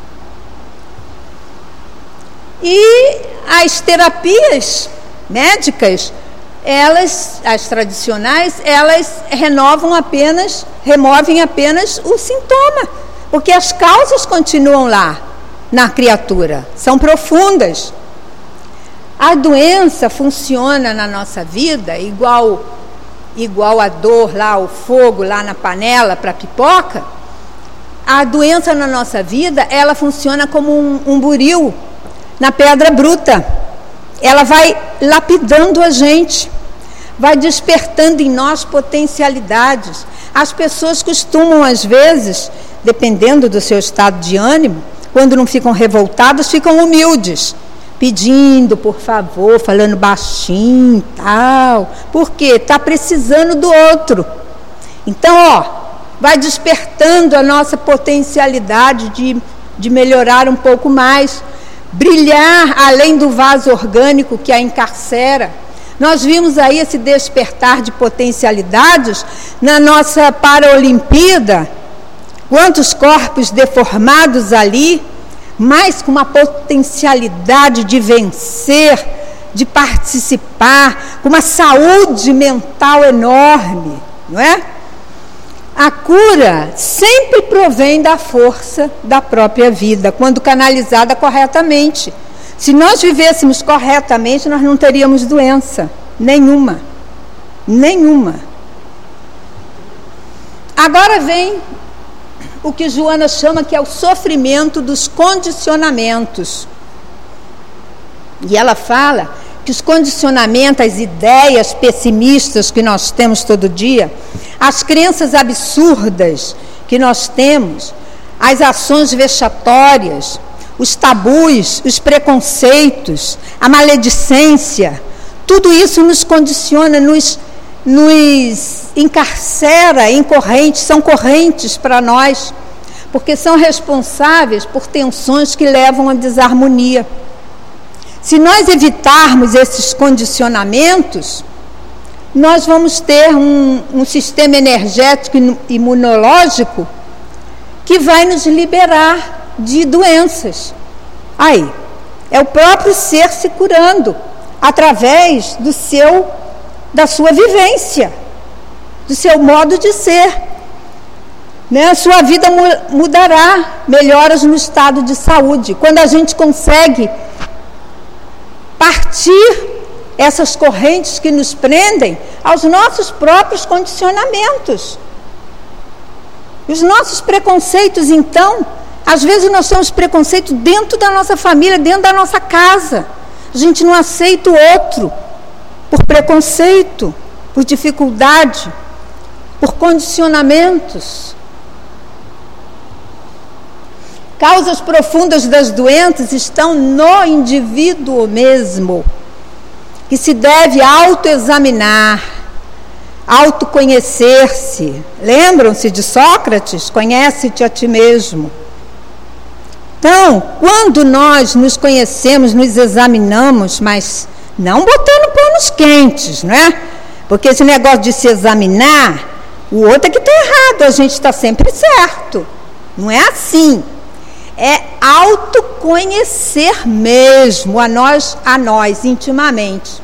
E as terapias médicas, elas, as tradicionais, elas renovam apenas, removem apenas o sintoma, porque as causas continuam lá na criatura, são profundas. A doença funciona na nossa vida igual, igual a dor lá, o fogo lá na panela para pipoca. A doença na nossa vida, ela funciona como um, um buril na pedra bruta. Ela vai lapidando a gente, vai despertando em nós potencialidades. As pessoas costumam, às vezes, dependendo do seu estado de ânimo, quando não ficam revoltadas, ficam humildes. pedindo, por favor, falando baixinho, tal. Por quê? Está precisando do outro. Então, ó, vai despertando a nossa potencialidade de, de melhorar um pouco mais, brilhar além do vaso orgânico que a encarcera. Nós vimos aí esse despertar de potencialidades na nossa Paralimpíada. Quantos corpos deformados ali, mas com uma potencialidade de vencer, de participar, com uma saúde mental enorme, não é? A cura sempre provém da força da própria vida, quando canalizada corretamente. Se nós vivêssemos corretamente, nós não teríamos doença nenhuma, nenhuma. Agora vem o que Joana chama que é o sofrimento dos condicionamentos. E ela fala que os condicionamentos, as ideias pessimistas que nós temos todo dia, as crenças absurdas que nós temos, as ações vexatórias, os tabus, os preconceitos, a maledicência, tudo isso nos condiciona, nos, nos encarcera em correntes, são correntes para nós, porque são responsáveis por tensões que levam à desarmonia. Se nós evitarmos esses condicionamentos, nós vamos ter um, um sistema energético e imunológico que vai nos liberar de doenças. Aí, é o próprio ser se curando através do seu, da sua vivência, do seu modo de ser. Né? A sua vida mudará, melhoras no estado de saúde. Quando a gente consegue partir essas correntes que nos prendem aos nossos próprios condicionamentos. Os nossos preconceitos, então, às vezes nós temos preconceito dentro da nossa família, dentro da nossa casa. A gente não aceita o outro por preconceito, por dificuldade, por condicionamentos. Causas profundas das doenças estão no indivíduo mesmo, que se deve autoexaminar, autoconhecer-se. Lembram-se de Sócrates? Conhece-te a ti mesmo. Então, quando nós nos conhecemos, nos examinamos, mas não botando panos quentes, não é? Porque esse negócio de se examinar, o outro é que está errado, a gente está sempre certo. Não é assim. É autoconhecer mesmo, a nós, a nós, intimamente.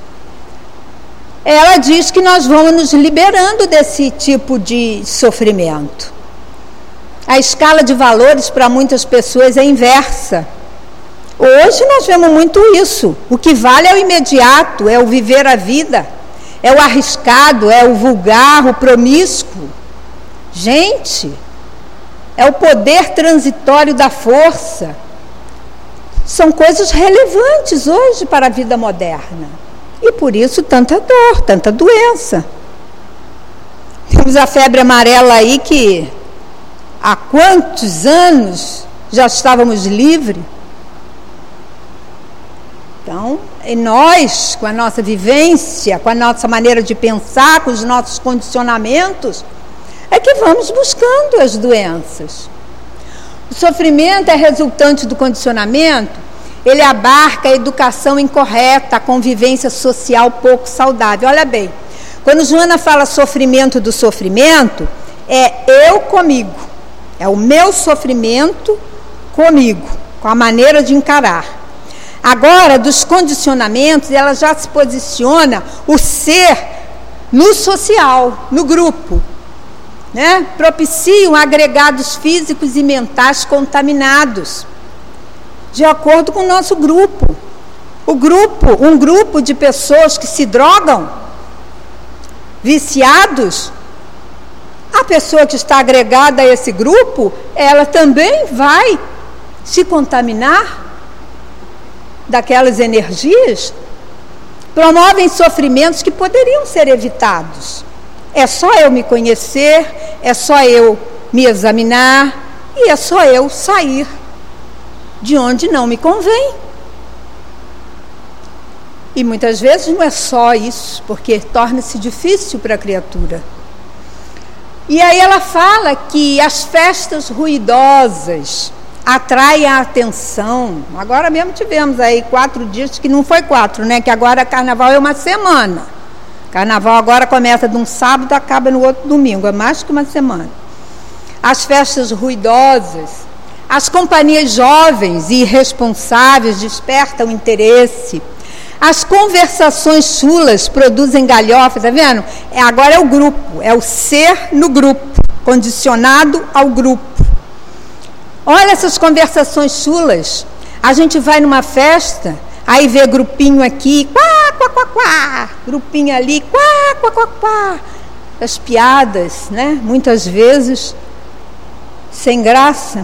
Ela diz que nós vamos nos liberando desse tipo de sofrimento. A escala de valores para muitas pessoas é inversa. Hoje nós vemos muito isso. O que vale é o imediato, é o viver a vida, é o arriscado, é o vulgar, o promíscuo. Gente, é o poder transitório da força. São coisas relevantes hoje para a vida moderna. E por isso tanta dor, tanta doença. Temos a febre amarela aí que há quantos anos já estávamos livres. Então, e nós, com a nossa vivência, com a nossa maneira de pensar, com os nossos condicionamentos, é que vamos buscando as doenças. O sofrimento é resultante do condicionamento, ele abarca a educação incorreta, a convivência social pouco saudável. Olha bem, quando Joana fala sofrimento do sofrimento, é eu comigo, é o meu sofrimento comigo, com a maneira de encarar. Agora, dos condicionamentos, ela já se posiciona o ser no social, no grupo. Né? Propiciam agregados físicos e mentais contaminados, de acordo com o nosso grupo. O grupo, um grupo de pessoas que se drogam, viciados, a pessoa que está agregada a esse grupo, ela também vai se contaminar daquelas energias, promovem sofrimentos que poderiam ser evitados. É só eu me conhecer, é só eu me examinar e é só eu sair de onde não me convém. E muitas vezes não é só isso, porque torna-se difícil para a criatura. E aí ela fala que as festas ruidosas atraem a atenção. Agora mesmo tivemos aí quatro dias, que não foi quatro, né? Que agora carnaval é uma semana. Carnaval agora começa de um sábado e acaba no outro domingo, é mais que uma semana. As festas ruidosas, as companhias jovens e irresponsáveis despertam interesse. As conversações chulas produzem galhofa, tá vendo? É, agora é o grupo, é o ser no grupo, condicionado ao grupo. Olha essas conversações chulas. A gente vai numa festa, aí vê grupinho aqui, quá, quá, quá, quá, grupinho ali, quá, quá, quá, quá. As piadas, né? Muitas vezes sem graça.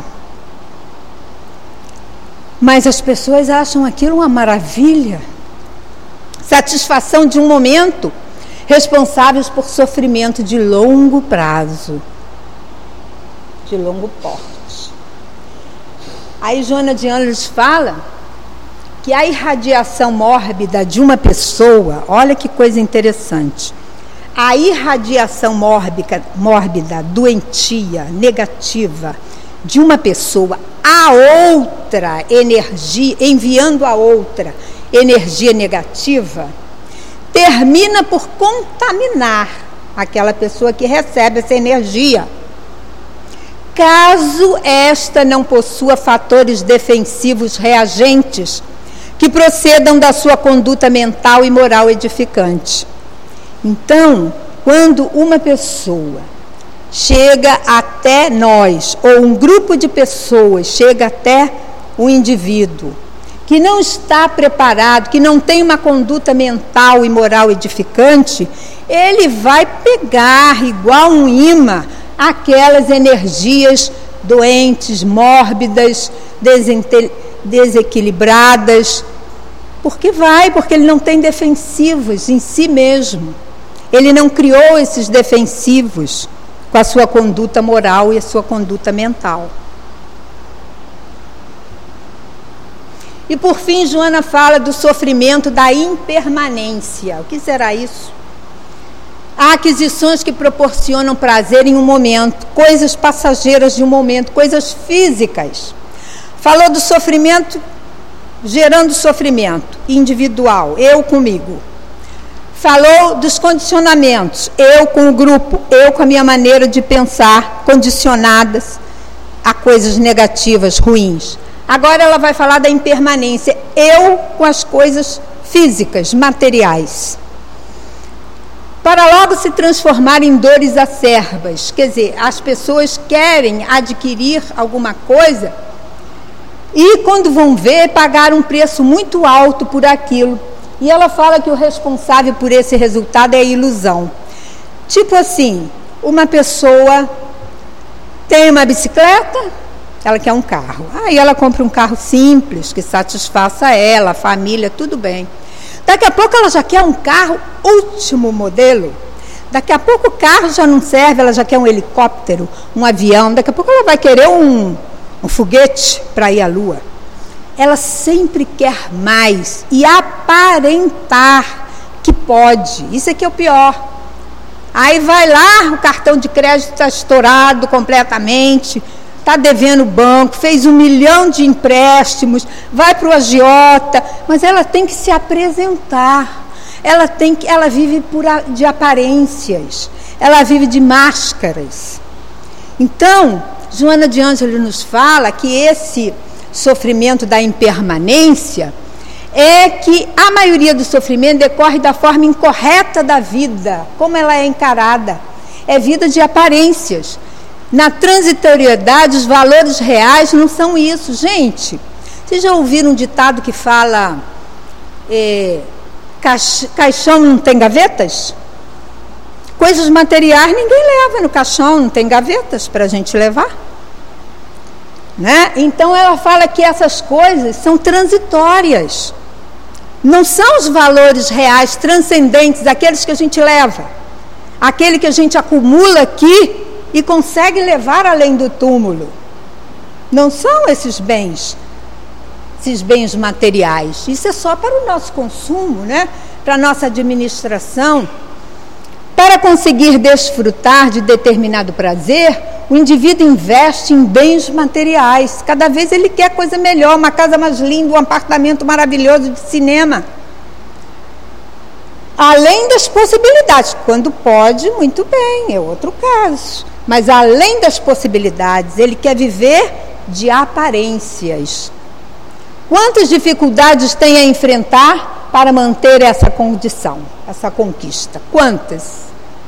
Mas as pessoas acham aquilo uma maravilha. Satisfação de um momento, responsáveis por sofrimento de longo prazo, de longo porte. Aí Joana de Ângeles fala que a irradiação mórbida de uma pessoa, olha que coisa interessante, a irradiação mórbida, mórbida, doentia, negativa de uma pessoa a outra energia, enviando a outra energia negativa, termina por contaminar aquela pessoa que recebe essa energia, caso esta não possua fatores defensivos reagentes que procedam da sua conduta mental e moral edificante. Então, quando uma pessoa chega até nós, ou um grupo de pessoas chega até o indivíduo que não está preparado, que não tem uma conduta mental e moral edificante, ele vai pegar, igual um imã, aquelas energias doentes, mórbidas, desequilibradas, porque vai, porque ele não tem defensivos em si mesmo. Ele não criou esses defensivos com a sua conduta moral e a sua conduta mental. E por fim, Joana fala do sofrimento da impermanência. O que será isso? Há aquisições que proporcionam prazer em um momento, coisas passageiras de um momento, coisas físicas. Falou do sofrimento gerando sofrimento individual, eu comigo. Falou dos condicionamentos, eu com o grupo, eu com a minha maneira de pensar, condicionadas a coisas negativas, ruins. Agora ela vai falar da impermanência, eu com as coisas físicas, materiais. Para logo se transformar em dores acerbas, quer dizer, as pessoas querem adquirir alguma coisa e quando vão ver, pagar um preço muito alto por aquilo. E ela fala que o responsável por esse resultado é a ilusão. Tipo assim, uma pessoa tem uma bicicleta, ela quer um carro. Aí ela compra um carro simples, que satisfaça ela, a família, tudo bem. Daqui a pouco ela já quer um carro último modelo. Daqui a pouco o carro já não serve, ela já quer um helicóptero, um avião. Daqui a pouco ela vai querer um, um foguete para ir à Lua. Ela sempre quer mais e aparentar que pode. Isso aqui é o pior. Aí vai lá, o cartão de crédito está estourado completamente, está devendo o banco, fez um milhão de empréstimos, vai para o agiota, mas ela tem que se apresentar. Ela, tem que, ela vive por, de aparências, ela vive de máscaras. Então, Joana de Ângeles nos fala que esse sofrimento da impermanência é que a maioria do sofrimento decorre da forma incorreta da vida, como ela é encarada. É vida de aparências. Na transitoriedade, os valores reais não são isso. Gente, vocês já ouviram um ditado que fala é, caixão não tem gavetas? Coisas materiais ninguém leva no caixão, não tem gavetas para a gente levar. Né? Então ela fala que essas coisas são transitórias, não são os valores reais, transcendentes, aqueles que a gente leva, aquele que a gente acumula aqui e consegue levar além do túmulo. Não são esses bens. esses bens materiais. Isso é só para o nosso consumo, né? Para a nossa administração. Para conseguir desfrutar de determinado prazer, o indivíduo investe em bens materiais. Cada vez ele quer coisa melhor, uma casa mais linda, um apartamento maravilhoso de cinema. Além das possibilidades, quando pode, muito bem, é outro caso. Mas além das possibilidades, ele quer viver de aparências. Quantas dificuldades tem a enfrentar para manter essa condição, essa conquista? Quantas?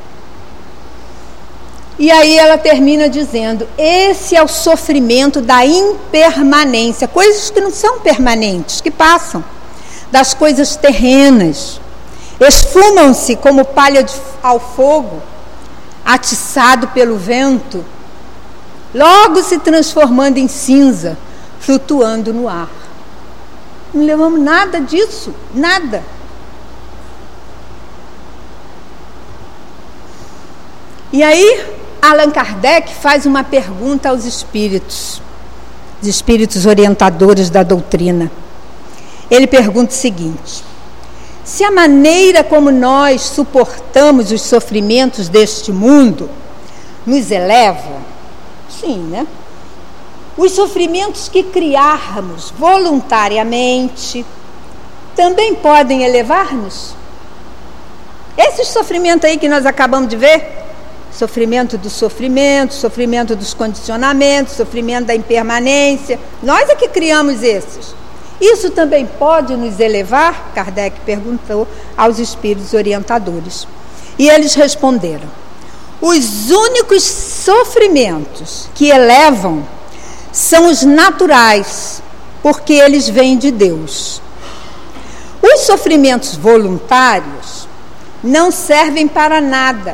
E aí ela termina dizendo, esse é o sofrimento da impermanência, coisas que não são permanentes, que passam, das coisas terrenas. Esfumam-se como palha de, ao fogo, atiçado pelo vento, logo se transformando em cinza, flutuando no ar. Não levamos nada disso, nada. E aí, Allan Kardec faz uma pergunta aos espíritos, os espíritos orientadores da doutrina. Ele pergunta o seguinte: se a maneira como nós suportamos os sofrimentos deste mundo nos eleva, sim, né? Os sofrimentos que criarmos voluntariamente também podem elevar-nos? Esse sofrimento aí que nós acabamos de ver, sofrimento do sofrimento, sofrimento dos condicionamentos, sofrimento da impermanência, nós é que criamos esses. Isso também pode nos elevar? Kardec perguntou aos espíritos orientadores. E eles responderam: os únicos sofrimentos que elevam são os naturais, porque eles vêm de Deus. Os sofrimentos voluntários não servem para nada,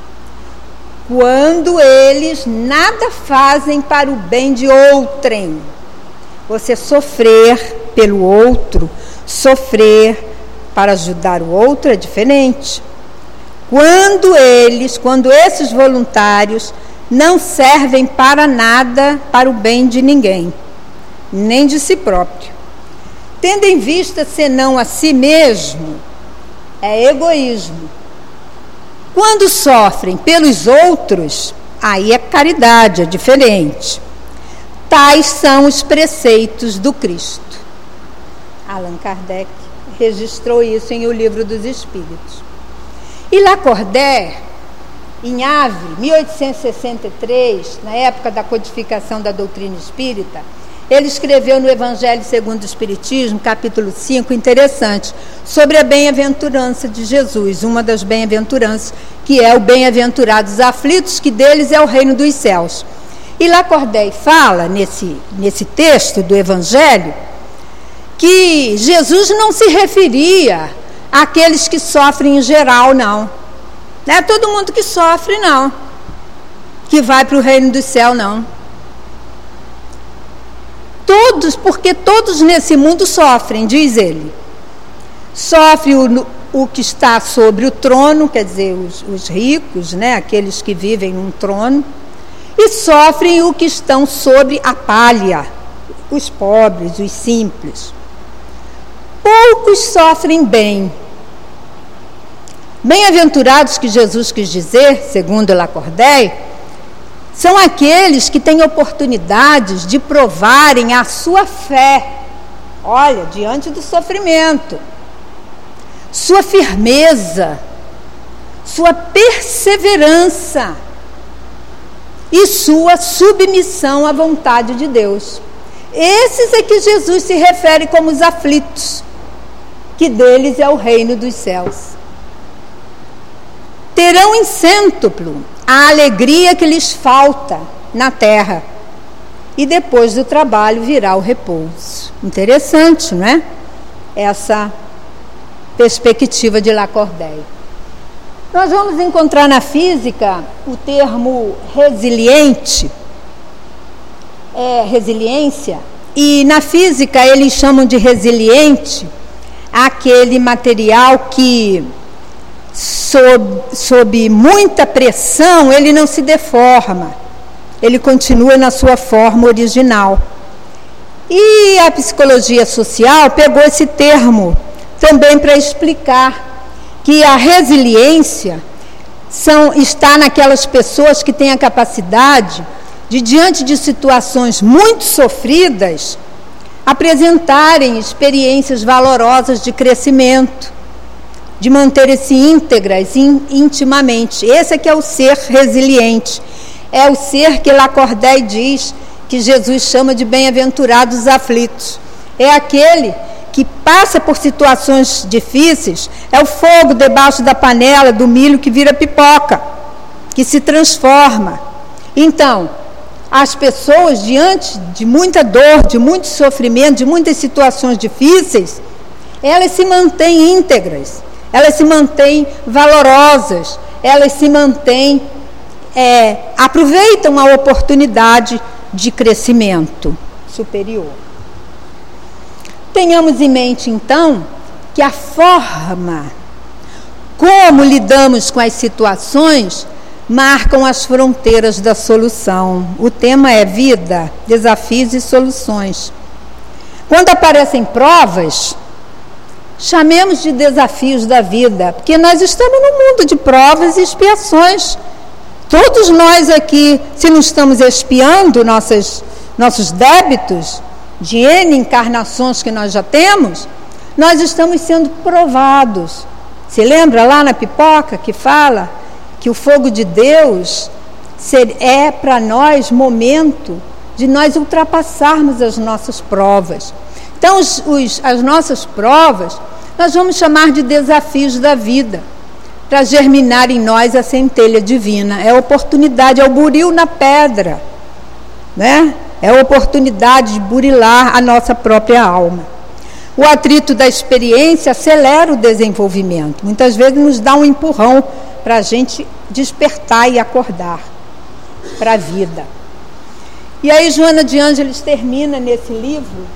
quando eles nada fazem para o bem de outrem. Você sofrer pelo outro, sofrer para ajudar o outro é diferente. Quando eles, quando esses voluntários não servem para nada para o bem de ninguém, nem de si próprio, tendo em vista senão a si mesmo, é egoísmo. Quando sofrem pelos outros, aí é caridade, é diferente. Tais são os preceitos do Cristo. Allan Kardec registrou isso em O Livro dos Espíritos. E Lacordaire, em Havre, mil oitocentos e sessenta e três, na época da codificação da doutrina espírita, ele escreveu no Evangelho segundo o Espiritismo, capítulo cinco, interessante, sobre a bem-aventurança de Jesus, uma das bem-aventuranças, que é o bem-aventurados aflitos, que deles é o reino dos céus. E Lacordaire fala, nesse, nesse texto do Evangelho, que Jesus não se referia àqueles que sofrem em geral, não. Não é todo mundo que sofre, não, que vai para o reino do céu, não. Todos, porque todos nesse mundo sofrem, diz ele. Sofre o, o que está sobre o trono, quer dizer, os, os ricos, né, aqueles que vivem num trono, e sofrem o que estão sobre a palha, os pobres, os simples. Poucos sofrem bem. Bem-aventurados, que Jesus quis dizer, segundo Lacordaire, são aqueles que têm oportunidades de provarem a sua fé, olha, diante do sofrimento, sua firmeza, sua perseverança e sua submissão à vontade de Deus. Esses é que Jesus se refere como os aflitos, que deles é o reino dos céus. Terão em cêntuplo a alegria que lhes falta na terra, e depois do trabalho virá o repouso. Interessante, não é? Essa perspectiva de Lacordaire. Nós vamos encontrar na física o termo resiliente, é, resiliência, e na física eles chamam de resiliente aquele material que sob, sob muita pressão ele não se deforma, ele continua na sua forma original. E a psicologia social pegou esse termo também para explicar que a resiliência são, está naquelas pessoas que têm a capacidade de, diante de situações muito sofridas, apresentarem experiências valorosas de crescimento, de manterem-se íntegras in, intimamente. Esse é que é o ser resiliente. É o ser que Lacordaire diz que Jesus chama de bem-aventurados os aflitos. É aquele que passa por situações difíceis, é o fogo debaixo da panela do milho que vira pipoca, que se transforma. Então, as pessoas, diante de muita dor, de muito sofrimento, de muitas situações difíceis, elas se mantêm íntegras, elas se mantêm valorosas, elas se mantêm, é, aproveitam a oportunidade de crescimento superior. Tenhamos em mente, então, que a forma como lidamos com as situações marcam as fronteiras da solução. O tema é vida, desafios e soluções. Quando aparecem provas, chamemos de desafios da vida, porque nós estamos num mundo de provas e expiações. Todos nós aqui, se não estamos expiando nossas, nossos débitos, de N encarnações que nós já temos, nós estamos sendo provados. Se lembra lá na pipoca que fala que o fogo de Deus é para nós momento de nós ultrapassarmos as nossas provas. Então, os, os, as nossas provas, nós vamos chamar de desafios da vida, para germinar em nós a centelha divina. É a oportunidade, é o buril na pedra, né? É a oportunidade de burilar a nossa própria alma. O atrito da experiência acelera o desenvolvimento. Muitas vezes nos dá um empurrão para a gente despertar e acordar para a vida. E aí Joana de Ângeles termina nesse livro,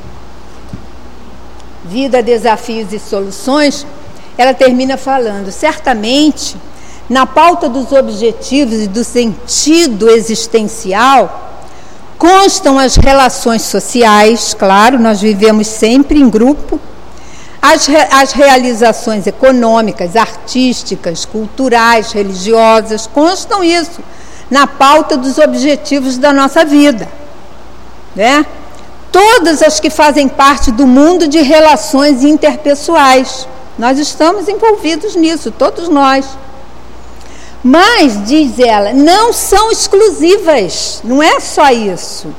Vida, Desafios e Soluções, ela termina falando: certamente, na pauta dos objetivos e do sentido existencial, constam as relações sociais, claro, nós vivemos sempre em grupo, as, re, as realizações econômicas, artísticas, culturais, religiosas, constam isso na pauta dos objetivos da nossa vida, né? Todas as que fazem parte do mundo de relações interpessoais, nós estamos envolvidos nisso, todos nós. Mas, diz ela, não são exclusivas, não é só isso.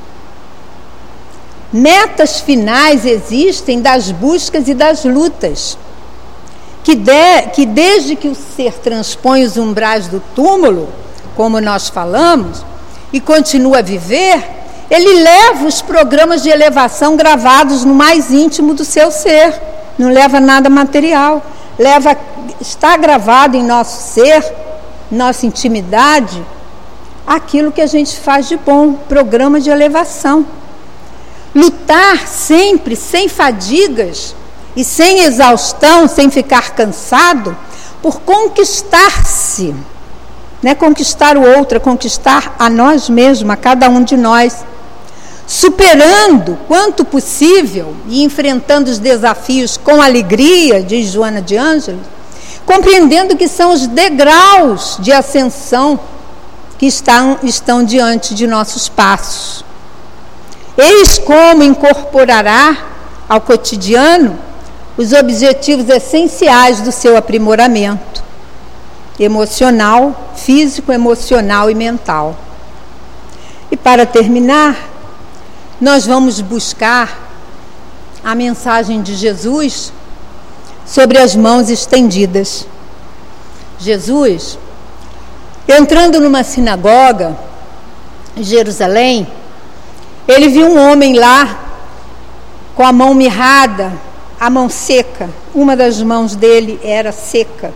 Metas finais existem das buscas e das lutas, que, de, que desde que o ser transpõe os umbrais do túmulo, como nós falamos, e continua a viver, ele leva os programas de elevação gravados no mais íntimo do seu ser, não leva nada material, leva, está gravado em nosso ser, nossa intimidade, aquilo que a gente faz de bom, programa de elevação. Lutar sempre, sem fadigas e sem exaustão, sem ficar cansado, por conquistar-se, não é conquistar o outro, é conquistar a nós mesmos, a cada um de nós, superando quanto possível e enfrentando os desafios com alegria, diz Joana de Ângeles, compreendendo que são os degraus de ascensão que estão, estão diante de nossos passos. Eis como incorporará ao cotidiano os objetivos essenciais do seu aprimoramento emocional, físico, emocional e mental. E para terminar, nós vamos buscar a mensagem de Jesus sobre as mãos estendidas. Jesus, entrando numa sinagoga em Jerusalém, ele viu um homem lá com a mão mirrada, a mão seca. Uma das mãos dele era seca.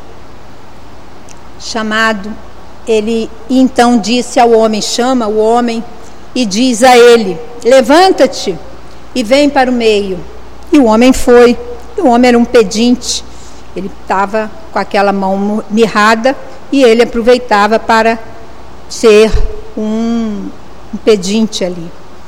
Chamado, ele então disse ao homem, chama o homem e diz a ele: levanta-te e vem para o meio. E o homem foi. E o homem era um pedinte, ele estava com aquela mão mirrada e ele aproveitava para ser um, um pedinte ali.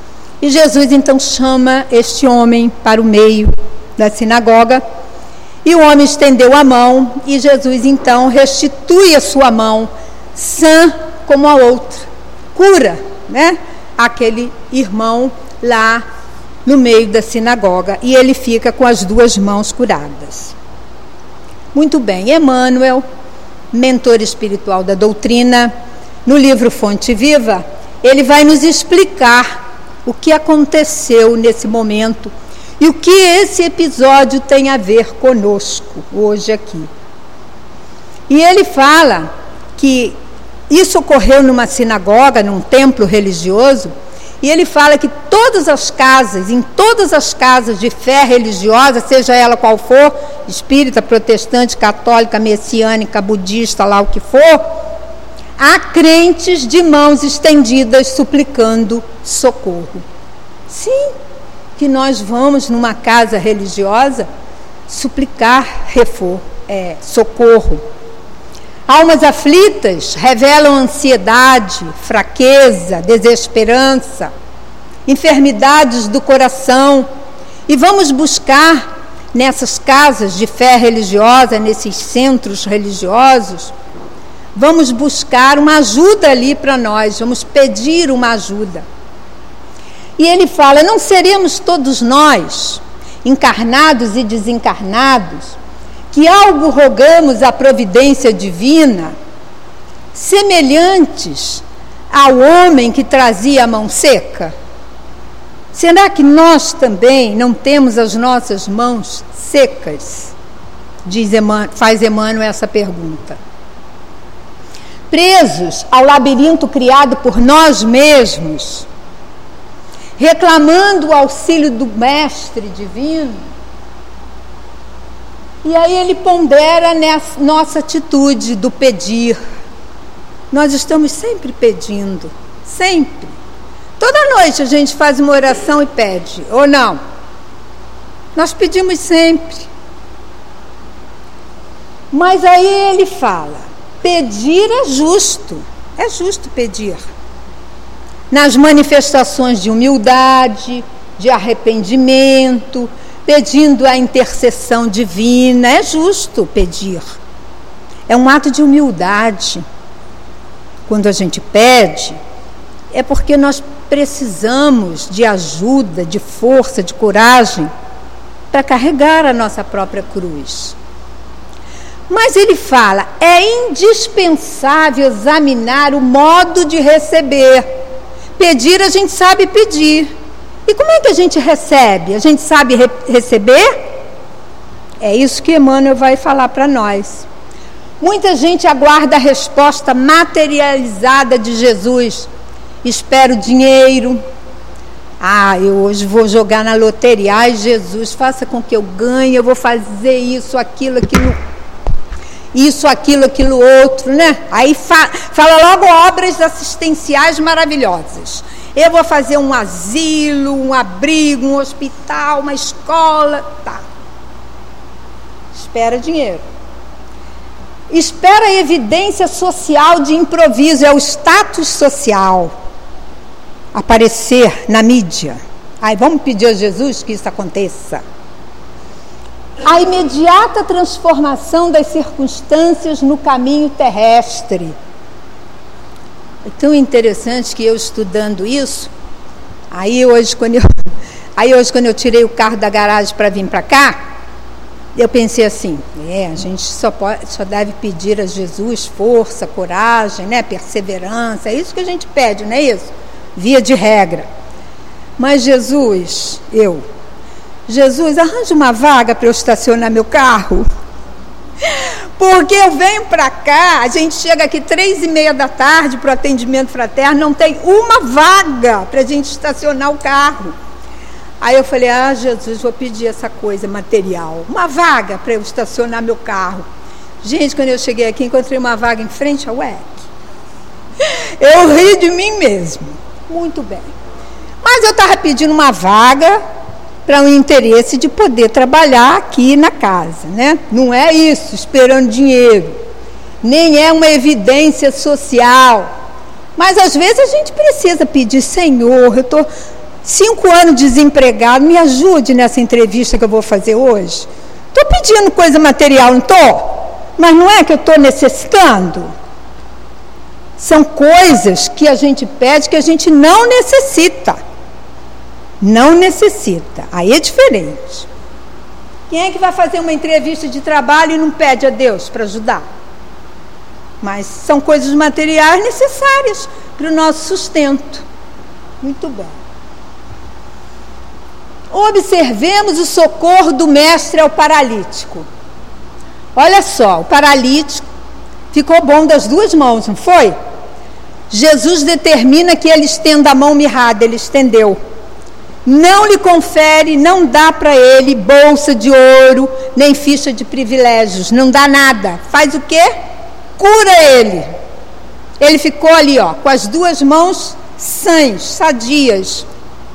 E Jesus então chama este homem para o meio da sinagoga, e o homem estendeu a mão, e Jesus então restitui a sua mão, sã como a outra, cura, né, aquele irmão lá no meio da sinagoga, e ele fica com as duas mãos curadas. Muito bem, Emmanuel, mentor espiritual da doutrina, no livro Fonte Viva, ele vai nos explicar o que aconteceu nesse momento e o que esse episódio tem a ver conosco hoje aqui. E ele fala que isso ocorreu numa sinagoga, num templo religioso, e ele fala que todas as casas, em todas as casas de fé religiosa, seja ela qual for, espírita, protestante, católica, messiânica, budista, lá o que for, há crentes de mãos estendidas suplicando socorro. Sim, que nós vamos numa casa religiosa suplicar refor, é, socorro. Almas aflitas revelam ansiedade, fraqueza, desesperança, enfermidades do coração, e vamos buscar nessas casas de fé religiosa, nesses centros religiosos, vamos buscar uma ajuda ali para nós, vamos pedir uma ajuda. E ele fala, não seremos todos nós, encarnados e desencarnados, que algo rogamos à providência divina, semelhantes ao homem que trazia a mão seca? Será que nós também não temos as nossas mãos secas? Diz Emmanuel, faz Emmanuel essa pergunta. Presos ao labirinto criado por nós mesmos, reclamando o auxílio do Mestre Divino. E aí ele pondera nessa nossa atitude do pedir. Nós estamos sempre pedindo, sempre. Toda noite a gente faz uma oração e pede, ou não? Nós pedimos sempre. Mas aí ele fala, pedir é justo, é justo pedir. Nas manifestações de humildade, de arrependimento, pedindo a intercessão divina, é justo pedir. É um ato de humildade. Quando a gente pede, é porque nós precisamos de ajuda, de força, de coragem para carregar a nossa própria cruz. Mas ele fala, é indispensável examinar o modo de receber. Pedir, a gente sabe pedir. E como é que a gente recebe? A gente sabe re- receber? É isso que Emmanuel vai falar para nós. Muita gente aguarda a resposta materializada de Jesus. Espero dinheiro. Ah, eu hoje vou jogar na loteria. Ai, Jesus, faça com que eu ganhe. Eu vou fazer isso, aquilo, aquilo. Isso, aquilo, aquilo outro, né? Aí fa- fala logo obras assistenciais maravilhosas. Eu vou fazer um asilo, um abrigo, um hospital, uma escola, tá. Espera dinheiro. Espera a evidência social de improviso, é o status social aparecer na mídia. Aí vamos pedir a Jesus que isso aconteça. A imediata transformação das circunstâncias no caminho terrestre. É tão interessante que eu estudando isso, aí hoje quando eu, aí hoje, quando eu tirei o carro da garagem para vir para cá, eu pensei assim, é, a gente só, pode, só deve pedir a Jesus força, coragem, né, perseverança, é isso que a gente pede, não é isso? Via de regra. Mas Jesus, eu, Jesus, arranja uma vaga para eu estacionar meu carro. Porque eu venho para cá, a gente chega aqui três e meia da tarde para o atendimento fraterno, não tem uma vaga para a gente estacionar o carro. Aí eu falei, ah, Jesus, vou pedir essa coisa material, uma vaga para eu estacionar meu carro. Gente, quando eu cheguei aqui, encontrei uma vaga em frente ao U E C. Eu ri de mim mesmo. Muito bem. Mas eu estava pedindo uma vaga para o interesse de poder trabalhar aqui na casa, né? Não é isso, esperando dinheiro, nem é uma evidência social, mas às vezes a gente precisa pedir, Senhor, eu estou cinco anos desempregado, me ajude nessa entrevista que eu vou fazer hoje. Estou pedindo coisa material, não estou? Mas não é que eu estou necessitando? São coisas que a gente pede que a gente não necessita. Não necessita. Aí é diferente. Quem é que vai fazer uma entrevista de trabalho e não pede a Deus para ajudar? Mas são coisas materiais necessárias para o nosso sustento. Muito bem. Observemos o socorro do mestre ao paralítico. Olha só, o paralítico ficou bom das duas mãos, não foi? Jesus determina que ele estenda a mão mirrada, ele estendeu. Não lhe confere, não dá para ele bolsa de ouro, nem ficha de privilégios, não dá nada. Faz o quê? Cura ele. Ele ficou ali, ó, com as duas mãos sãs, sadias.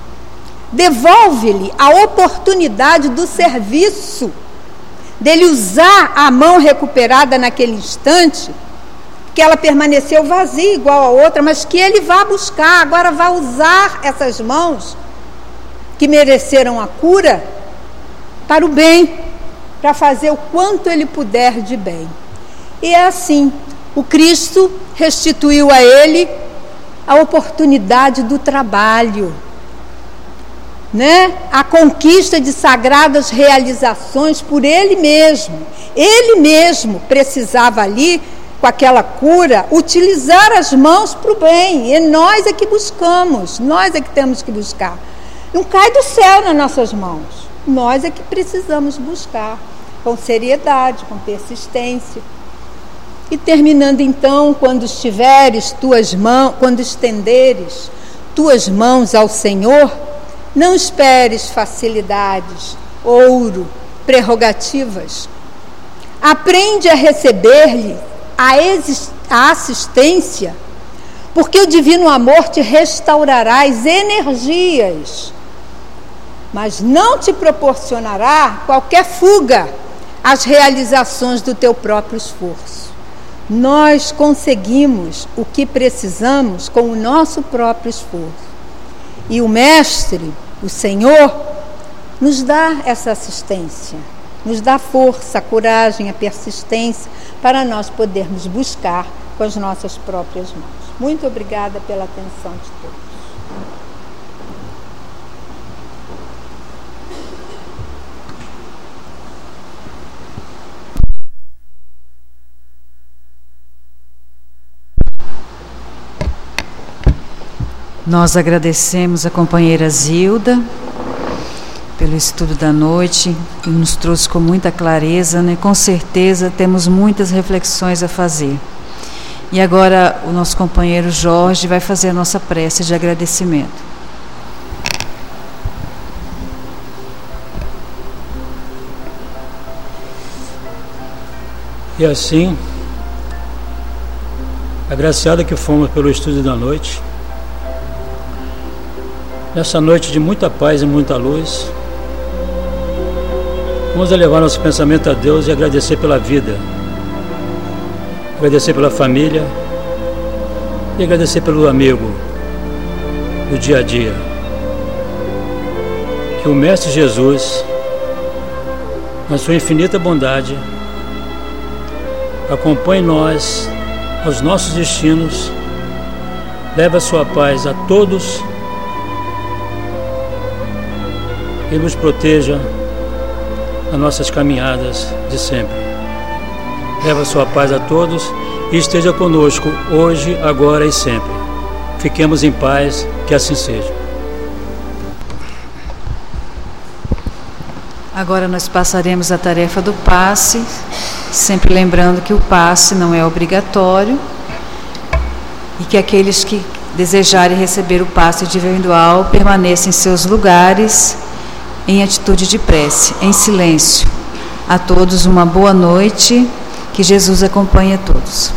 Devolve-lhe a oportunidade do serviço, dele usar a mão recuperada naquele instante, que ela permaneceu vazia igual a outra, mas que ele vá buscar, agora vai usar essas mãos que mereceram a cura para o bem, para fazer o quanto ele puder de bem. E é assim, o Cristo restituiu a ele a oportunidade do trabalho, né? A conquista de sagradas realizações por ele mesmo. Ele mesmo precisava ali, com aquela cura, utilizar as mãos para o bem. E nós é que buscamos, nós é que temos que buscar. Não cai do céu nas nossas mãos. Nós é que precisamos buscar com seriedade, com persistência. E terminando então, quando estiveres tuas mãos, quando estenderes tuas mãos ao Senhor, não esperes facilidades, ouro, prerrogativas. Aprende a receber-lhe a, a assistência, porque o divino amor te restaurará as energias, mas não te proporcionará qualquer fuga às realizações do teu próprio esforço. Nós conseguimos o que precisamos com o nosso próprio esforço. E o Mestre, o Senhor, nos dá essa assistência, nos dá força, a coragem, a persistência para nós podermos buscar com as nossas próprias mãos. Muito obrigada pela atenção de todos. Nós agradecemos a companheira Zilda pelo estudo da noite, que nos trouxe com muita clareza, né? Com certeza temos muitas reflexões a fazer. E agora o nosso companheiro Jorge vai fazer a nossa prece de agradecimento. E assim, agraciada que fomos pelo estudo da noite, nessa noite de muita paz e muita luz, vamos elevar nosso pensamento a Deus e agradecer pela vida, agradecer pela família e agradecer pelo amigo do dia a dia. Que o Mestre Jesus, na sua infinita bondade, acompanhe nós aos nossos destinos, leve a sua paz a todos e nos proteja nas nossas caminhadas de sempre. Leva a sua paz a todos e esteja conosco hoje, agora e sempre. Fiquemos em paz, que assim seja. Agora nós passaremos a tarefa do passe, sempre lembrando que o passe não é obrigatório e que aqueles que desejarem receber o passe individual permaneçam em seus lugares, em atitude de prece, em silêncio. A todos uma boa noite, que Jesus acompanhe a todos.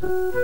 Música